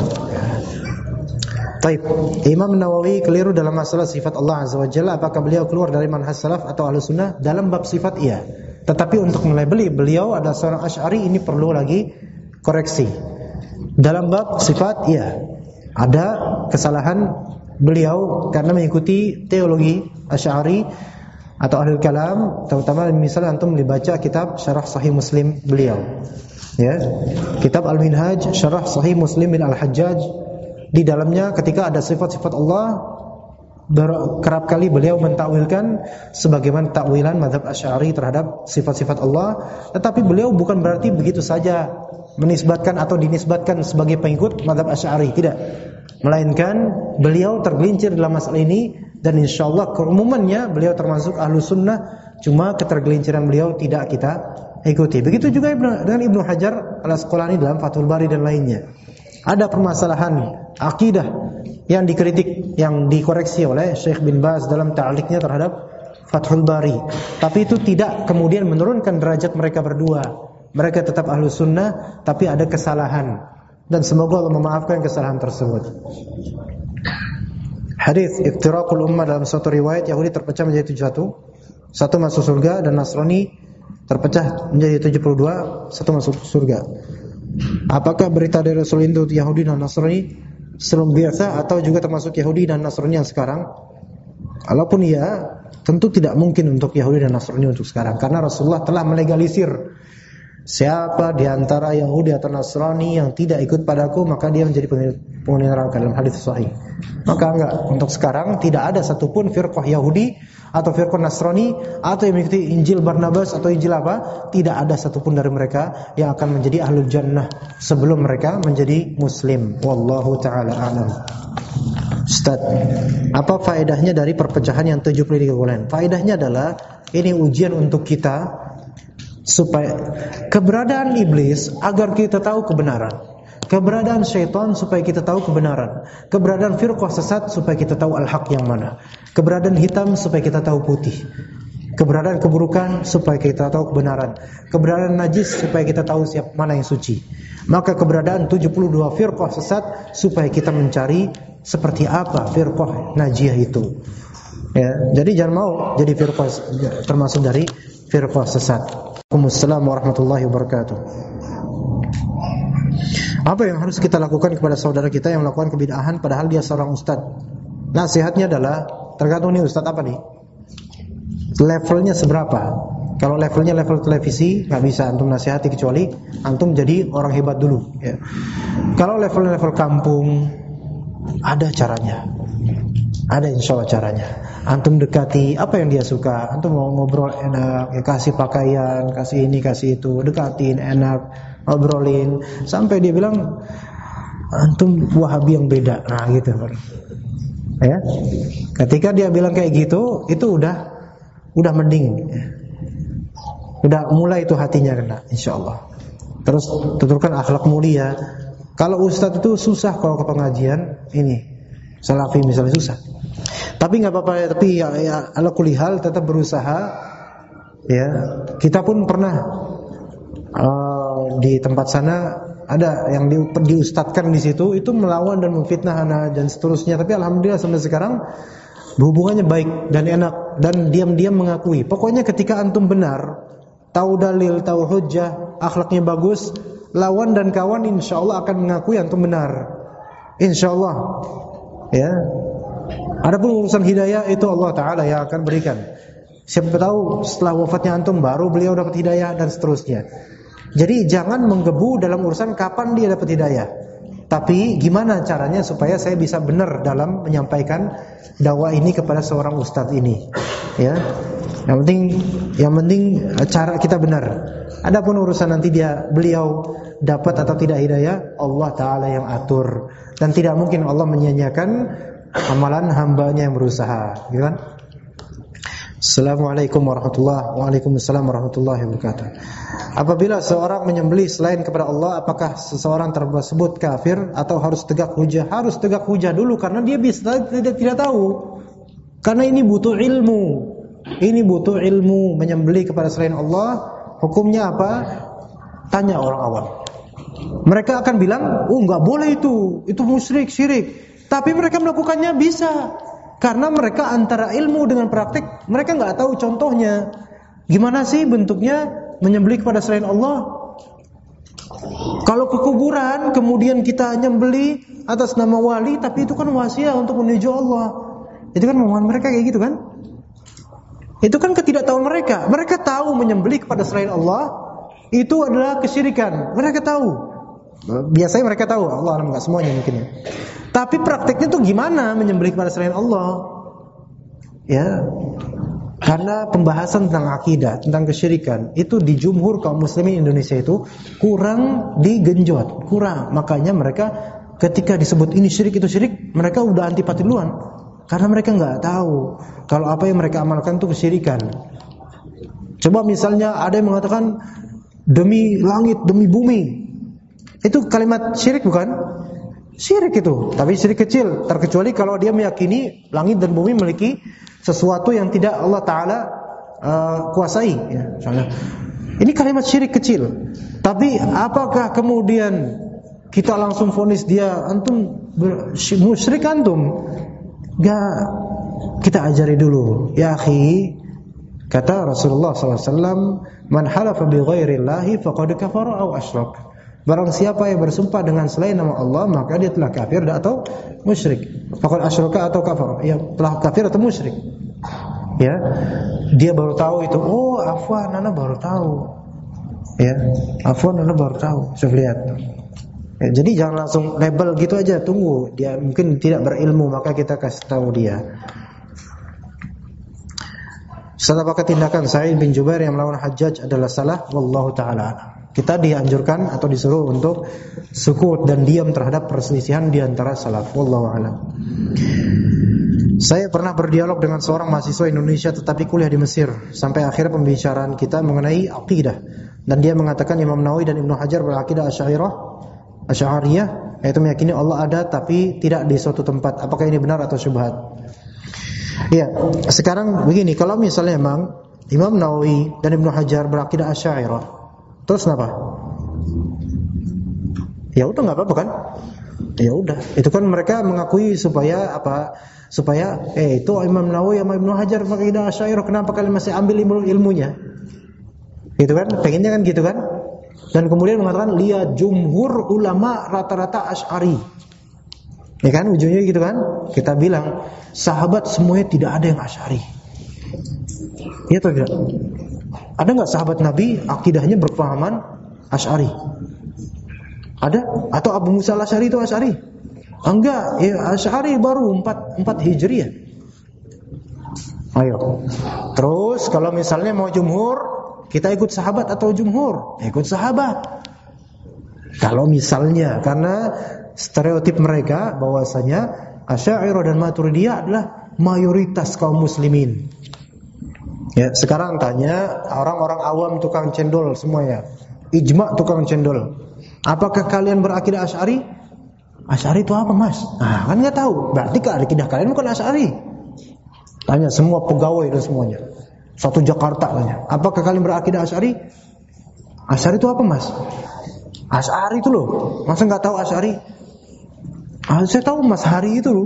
A: Taib. Imam Nawawi keliru dalam masalah sifat Allah Azza wa Jalla. Apakah beliau keluar dari manhaj salaf atau ahlu sunnah? Dalam bab sifat iya, tetapi untuk melabeli beliau ada seorang Asy'ari ini perlu lagi koreksi. Dalam bab sifat iya, ada kesalahan beliau karena mengikuti teologi Asy'ari atau ahli kalam, terutama misalnya antum dibaca kitab Syarah Sahih Muslim beliau. Ya. Kitab Al-Minhaj Syarah Sahih Muslim bin Al-Hajjaj, di dalamnya ketika ada sifat-sifat Allah kerap kali beliau mentakwilkan sebagaimana takwilan mazhab Asy'ari terhadap sifat-sifat Allah, tetapi beliau bukan berarti begitu saja menisbatkan atau dinisbatkan sebagai pengikut mazhab Asy'ari, tidak. Melainkan beliau tergelincir dalam masalah ini dan insyaallah keumumannya beliau termasuk ahlu sunnah, cuma ketergelinciran beliau tidak kita ikuti. Begitu juga dengan Ibnu Hajar Al-Asqalani dalam Fathul Bari dan lainnya. Ada permasalahan akidah yang dikritik, yang dikoreksi oleh Syekh bin Baz dalam ta'liqnya terhadap Fathul Bari. Tapi itu tidak kemudian menurunkan derajat mereka berdua. Mereka tetap ahlu sunnah, tapi ada kesalahan. Dan semoga Allah memaafkan kesalahan tersebut. Hadis iftiraqul ummah, dalam suatu riwayat Yahudi terpecah menjadi 71, satu masuk surga, dan Nasrani terpecah menjadi 72, satu masuk surga. Apakah berita dari Rasul itu Yahudi dan Nasrani sebelum biasa atau juga termasuk Yahudi dan Nasrani yang sekarang? Kalaupun iya, tentu tidak mungkin untuk Yahudi dan Nasrani untuk sekarang, karena Rasulullah telah melegalisir. Siapa di antara Yahudi atau Nasrani yang tidak ikut padaku, maka dia menjadi penghuni neraka dalam hadis sahih. Maka enggak, untuk sekarang tidak ada satupun firqah Yahudi atau firqah Nasrani atau yang mengikuti Injil Barnabas atau Injil apa, tidak ada satupun dari mereka yang akan menjadi ahlul jannah sebelum mereka menjadi muslim. Wallahu ta'ala a'lam. Ustaz, apa faedahnya dari perpecahan yang 73 golongan? Faedahnya adalah ini ujian untuk kita, supaya keberadaan iblis agar kita tahu kebenaran, keberadaan syaitan supaya kita tahu kebenaran, keberadaan firqah sesat supaya kita tahu al-haq yang mana, keberadaan hitam supaya kita tahu putih, keberadaan keburukan supaya kita tahu kebenaran, keberadaan najis supaya kita tahu siapa mana yang suci. Maka keberadaan 72 firqah sesat supaya kita mencari seperti apa firqah najiyah itu. Ya, jadi jangan mau jadi firqah termasuk dari firqah sesat. Assalamualaikum warahmatullahi wabarakatuh. Apa yang harus kita lakukan kepada saudara kita yang melakukan kebid'ahan padahal dia seorang ustaz? Nasihatnya adalah tergantung nih ustaz apa nih, levelnya seberapa. Kalau levelnya level televisi, nggak bisa antum nasihati kecuali antum jadi orang hebat dulu ya. Kalau level kampung, ada caranya. Ada insya Allah caranya. Antum dekati apa yang dia suka. Antum mau ngobrol enak, ya kasih pakaian, kasih ini, kasih itu, dekatin enak, ngobrolin sampai dia bilang antum Wahabi yang beda. Nah gitu. Ya. Ketika dia bilang kayak gitu, itu udah mending. Udah mulai itu hatinya kena, insya Allah. Terus tuturkan akhlak mulia. Kalau ustadz itu susah kalau ke pengajian ini. Salafi misalnya susah. Tapi nggak apa-apa ya, tapi ya ala kulli hal tetap berusaha. Ya, kita pun pernah di tempat sana ada yang diustadkan di situ itu melawan dan memfitnah anak dan seterusnya. Tapi alhamdulillah sampai sekarang hubungannya baik dan enak dan diam-diam mengakui. Pokoknya ketika antum benar, tahu dalil, tahu hujjah, akhlaknya bagus, lawan dan kawan insya Allah akan mengakui antum benar. Insya Allah. Ya. Adapun urusan hidayah itu Allah Ta'ala yang akan berikan. Siapa tahu setelah wafatnya antum baru beliau dapat hidayah dan seterusnya. Jadi jangan menggebu dalam urusan kapan dia dapat hidayah. Tapi gimana caranya supaya saya bisa benar dalam menyampaikan dakwah ini kepada seorang ustadz ini. Ya. Yang penting cara kita benar. Adapun urusan nanti beliau dapat atau tidak hidayah, Allah Ta'ala yang atur. Dan tidak mungkin Allah menyia-nyiakan amalan hambanya yang berusaha, gitu kan? Assalamualaikum Waalaikumsalam warahmatullahi wabarakatuh. Apabila seorang menyembelih selain kepada Allah, apakah seseorang tersebut kafir atau harus tegak hujah? Harus tegak hujah dulu karena dia bisa tidak tahu. Karena ini butuh ilmu. Ini butuh ilmu menyembelih kepada selain Allah. Hukumnya apa? Tanya orang awam. Mereka akan bilang, nggak boleh itu musyrik, syirik. Tapi mereka melakukannya bisa, karena mereka antara ilmu dengan praktik, mereka nggak tahu contohnya. Gimana sih bentuknya menyembelih kepada selain Allah? Kalau ke kuburan, kemudian kita nyembelih atas nama wali, tapi itu kan wasiat untuk menuju Allah. Itu kan mohon mereka kayak gitu kan? Itu kan ketidaktahuan mereka. Mereka tahu menyembelih kepada selain Allah itu adalah kesyirikan. Mereka tahu. Biasanya mereka tahu, Allah alam, enggak semuanya mungkin. Tapi praktiknya tuh gimana menyembelih kepada selain Allah? Ya. Karena pembahasan tentang akidah, tentang kesyirikan itu di jumhur kaum muslimin Indonesia itu kurang digenjot, kurang. Makanya mereka ketika disebut ini syirik itu syirik, mereka udah antipati duluan. Karena mereka enggak tahu kalau apa yang mereka amalkan itu kesyirikan. Coba misalnya ada yang mengatakan demi langit, demi bumi. Itu kalimat syirik bukan? Syirik itu, tapi syirik kecil. Terkecuali kalau dia meyakini langit dan bumi memiliki sesuatu yang tidak Allah Ta'ala kuasai ya, misalnya. Ini kalimat syirik kecil. Tapi apakah kemudian kita langsung vonis dia antum musyrik antum? Enggak. Kita ajari dulu. Ya akhi, kata Rasulullah SAW, man halafa bi ghairillahi faqad kafara aw asyrak. Barang siapa yang bersumpah dengan selain nama Allah, maka dia telah kafir atau musyrik. Faqad asyraka atau kafar. Ya, telah kafir atau musyrik. Ya. Dia baru tahu itu. Oh, afwan, ana baru tahu. Ya. Afwan, ana baru tahu. Coba lihat. Ya, jadi jangan langsung label gitu aja, tunggu. Dia mungkin tidak berilmu, maka kita kasih tahu dia. Ustaz, apakah tindakan Sa'id bin Jubair yang melawan Hajjaj adalah salah? Wallahu ta'ala. Kita dianjurkan atau disuruh untuk sukut dan diam terhadap perselisihan di antara salaf. Wallahu a'lam. Saya pernah berdialog dengan seorang mahasiswa Indonesia tetapi kuliah di Mesir. Sampai akhir pembicaraan kita mengenai akidah. Dan dia mengatakan Imam Nawawi dan Ibnu Hajar berakidah Asy'ariyah, yaitu meyakini Allah ada tapi tidak di suatu tempat. Apakah ini benar atau syubhat? Iya, sekarang begini, kalau misalnya memang Imam Nawawi dan Ibnu Hajar berakidah Asy'ariyah, terus kenapa? Ya udah enggak apa-apa kan? Ya udah, itu kan mereka mengakui supaya apa? Supaya itu Imam Nawawi sama Ibnu Hajar berakidah Asy'ariyah, kenapa kalian masih ambil ilmunya? Gitu kan? Pengennya kan gitu kan? Dan kemudian mengatakan lihat jumhur ulama rata-rata Asy'ari. Ya kan ujungnya gitu kan? Kita bilang sahabat semuanya tidak ada yang Asy'ari. Iya atau tidak? Ada enggak sahabat Nabi akidahnya berpahaman Asy'ari? Ada? Atau Abu Musa al-Asy'ari itu Asy'ari? Enggak, ya Asy'ari baru 4 Hijriah. Ayo. Terus kalau misalnya mau jumhur, kita ikut sahabat atau jumhur? Ikut sahabat. Kalau misalnya, karena stereotip mereka bahwasanya Asy'ariyah dan Maturidiyah adalah mayoritas kaum muslimin. Ya, sekarang tanya orang-orang awam tukang cendol semuanya. Ijma tukang cendol. Apakah kalian berakidah Asy'ari? Asy'ari itu apa, Mas? Nah, kan enggak tahu. Berarti akidah kalian bukan Asy'ari. Tanya semua pegawai dan semuanya. Satu Jakarta tanya. Apakah kalian berakidah Asy'ari? Asy'ari itu apa, Mas? Asy'ari itu loh. Masa enggak tahu Asy'ari? Saya tahu Mas Hari itu loh.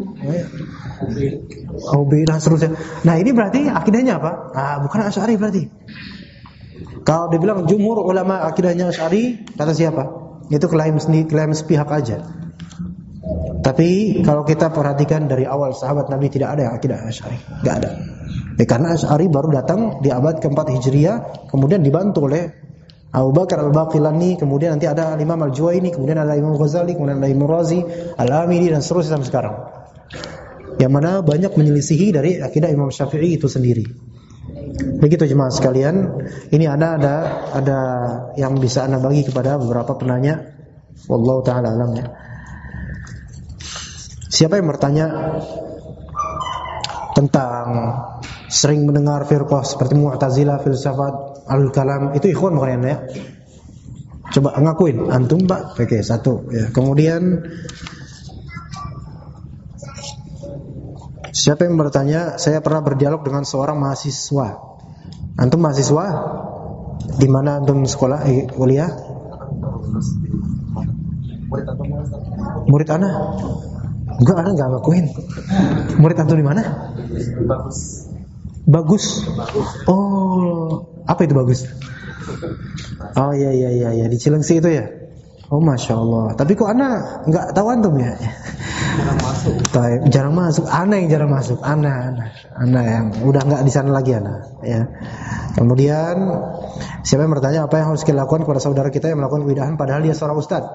A: OB dan seterusnya. Nah, ini berarti akidahnya apa? Bukan Asy'ari berarti. Kalau dibilang jumhur ulama akidahnya Asy'ari, kata siapa? Itu klaim sepihak aja. Tapi kalau kita perhatikan dari awal sahabat Nabi tidak ada yang akidah Asy'ari, enggak ada. Karena Asy'ari baru datang di abad ke-4 Hijriah, kemudian dibantu oleh Abu Bakar Al-Baqillani, kemudian nanti ada Imam Al-Juwaini, kemudian ada Imam Ghazali, kemudian ada Imam Razi, Al-Amili dan seterusnya sampai sekarang. Yang mana banyak menyelisihi dari akidah Imam Syafi'i itu sendiri. Begitu jemaah sekalian, ini ada yang bisa Anda bagi kepada beberapa penanya. Wallahu taala alam ya. Siapa yang bertanya tentang sering mendengar firqah seperti Mu'tazilah, filsafat, al-kalam, itu ikhwan bukan ya? Coba ngakuin, antum Pak. Oke, satu ya. Kemudian siapa yang bertanya, saya pernah berdialog dengan seorang mahasiswa. Antum mahasiswa? Di mana antum sekolah kuliah? Murid anak? Enggak, anak enggak ngakuin. Murid antum di mana? Bagus. Oh, apa itu bagus? Oh iya di Cilengsi itu ya. Oh masya Allah. Tapi kok anak nggak tahu antum ya? Jarang masuk. Anak yang jarang masuk. Anak yang udah nggak di sana lagi anak. Ya. Kemudian siapa yang bertanya apa yang harus kita lakukan kepada saudara kita yang melakukan kebidahan padahal dia seorang ustadz?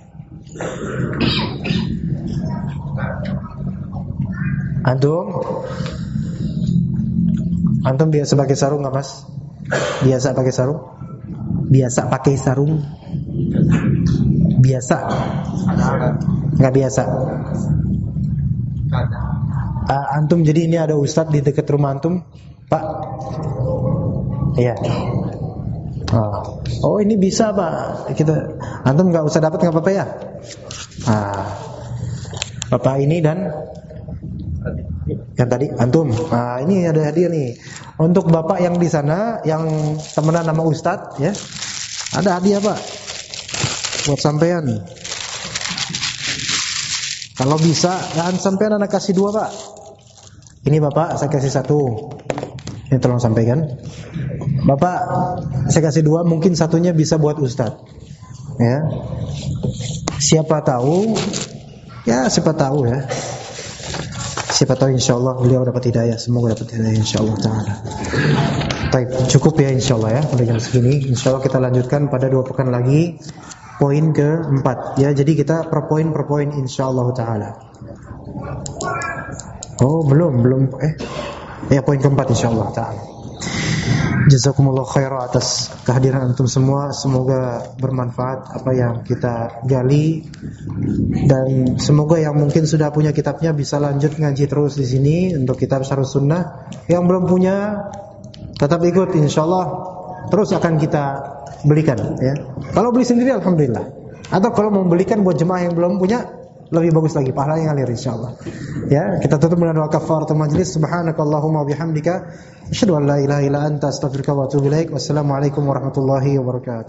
A: Antum biasa pakai sarung nggak Mas? Biasa pakai sarung? Biasa pakai sarung? Biasa? Nggak biasa? Antum jadi ini ada ustadz di dekat rumah antum, Pak? Iya. Oh ini bisa Pak. Antum nggak usah dapat nggak apa-apa ya? Bapak ini dan yang tadi antum. Ini ada hadiah nih untuk bapak yang di sana yang temenan sama ustadz ya. Ada hadiah Pak buat sampean. Kalau bisa jangan sampean anak kasih 2 Pak. Ini Bapak saya kasih 1. Ini tolong sampaikan. Bapak saya kasih 2, mungkin satunya bisa buat ustadz. Ya. Siapa tahu ya. Siapa tahu insyaallah beliau dapat hidayah. Semoga dapat hidayah insyaallah taala. Baik, cukup ya insyaallah ya. Udah jam segini. Insyaallah kita lanjutkan pada 2 pekan lagi poin ke-4 ya. Jadi kita per poin insyaallah taala. Oh, belum. Ya poin ke-4 insyaallah taala. Jazakumullah khairan atas kehadiran antum semua. Semoga bermanfaat apa yang kita gali, dan semoga yang mungkin sudah punya kitabnya bisa lanjut ngaji terus di sini untuk kitab Syarhus Sunnah. Yang belum punya tetap ikut insyaallah, terus akan kita belikan ya. Kalau beli sendiri alhamdulillah. Atau kalau mau belikan buat jemaah yang belum punya, lebih bagus lagi, pahalanya ngalir insyaallah. Ya, kita tutup dengan doa kafaratul majlis. Subhanakallahumma wabihamdika asyhadu an la ilaha illa anta astaghfiruka wa atubu ilaik. Wassalamualaikum warahmatullahi wabarakatuh.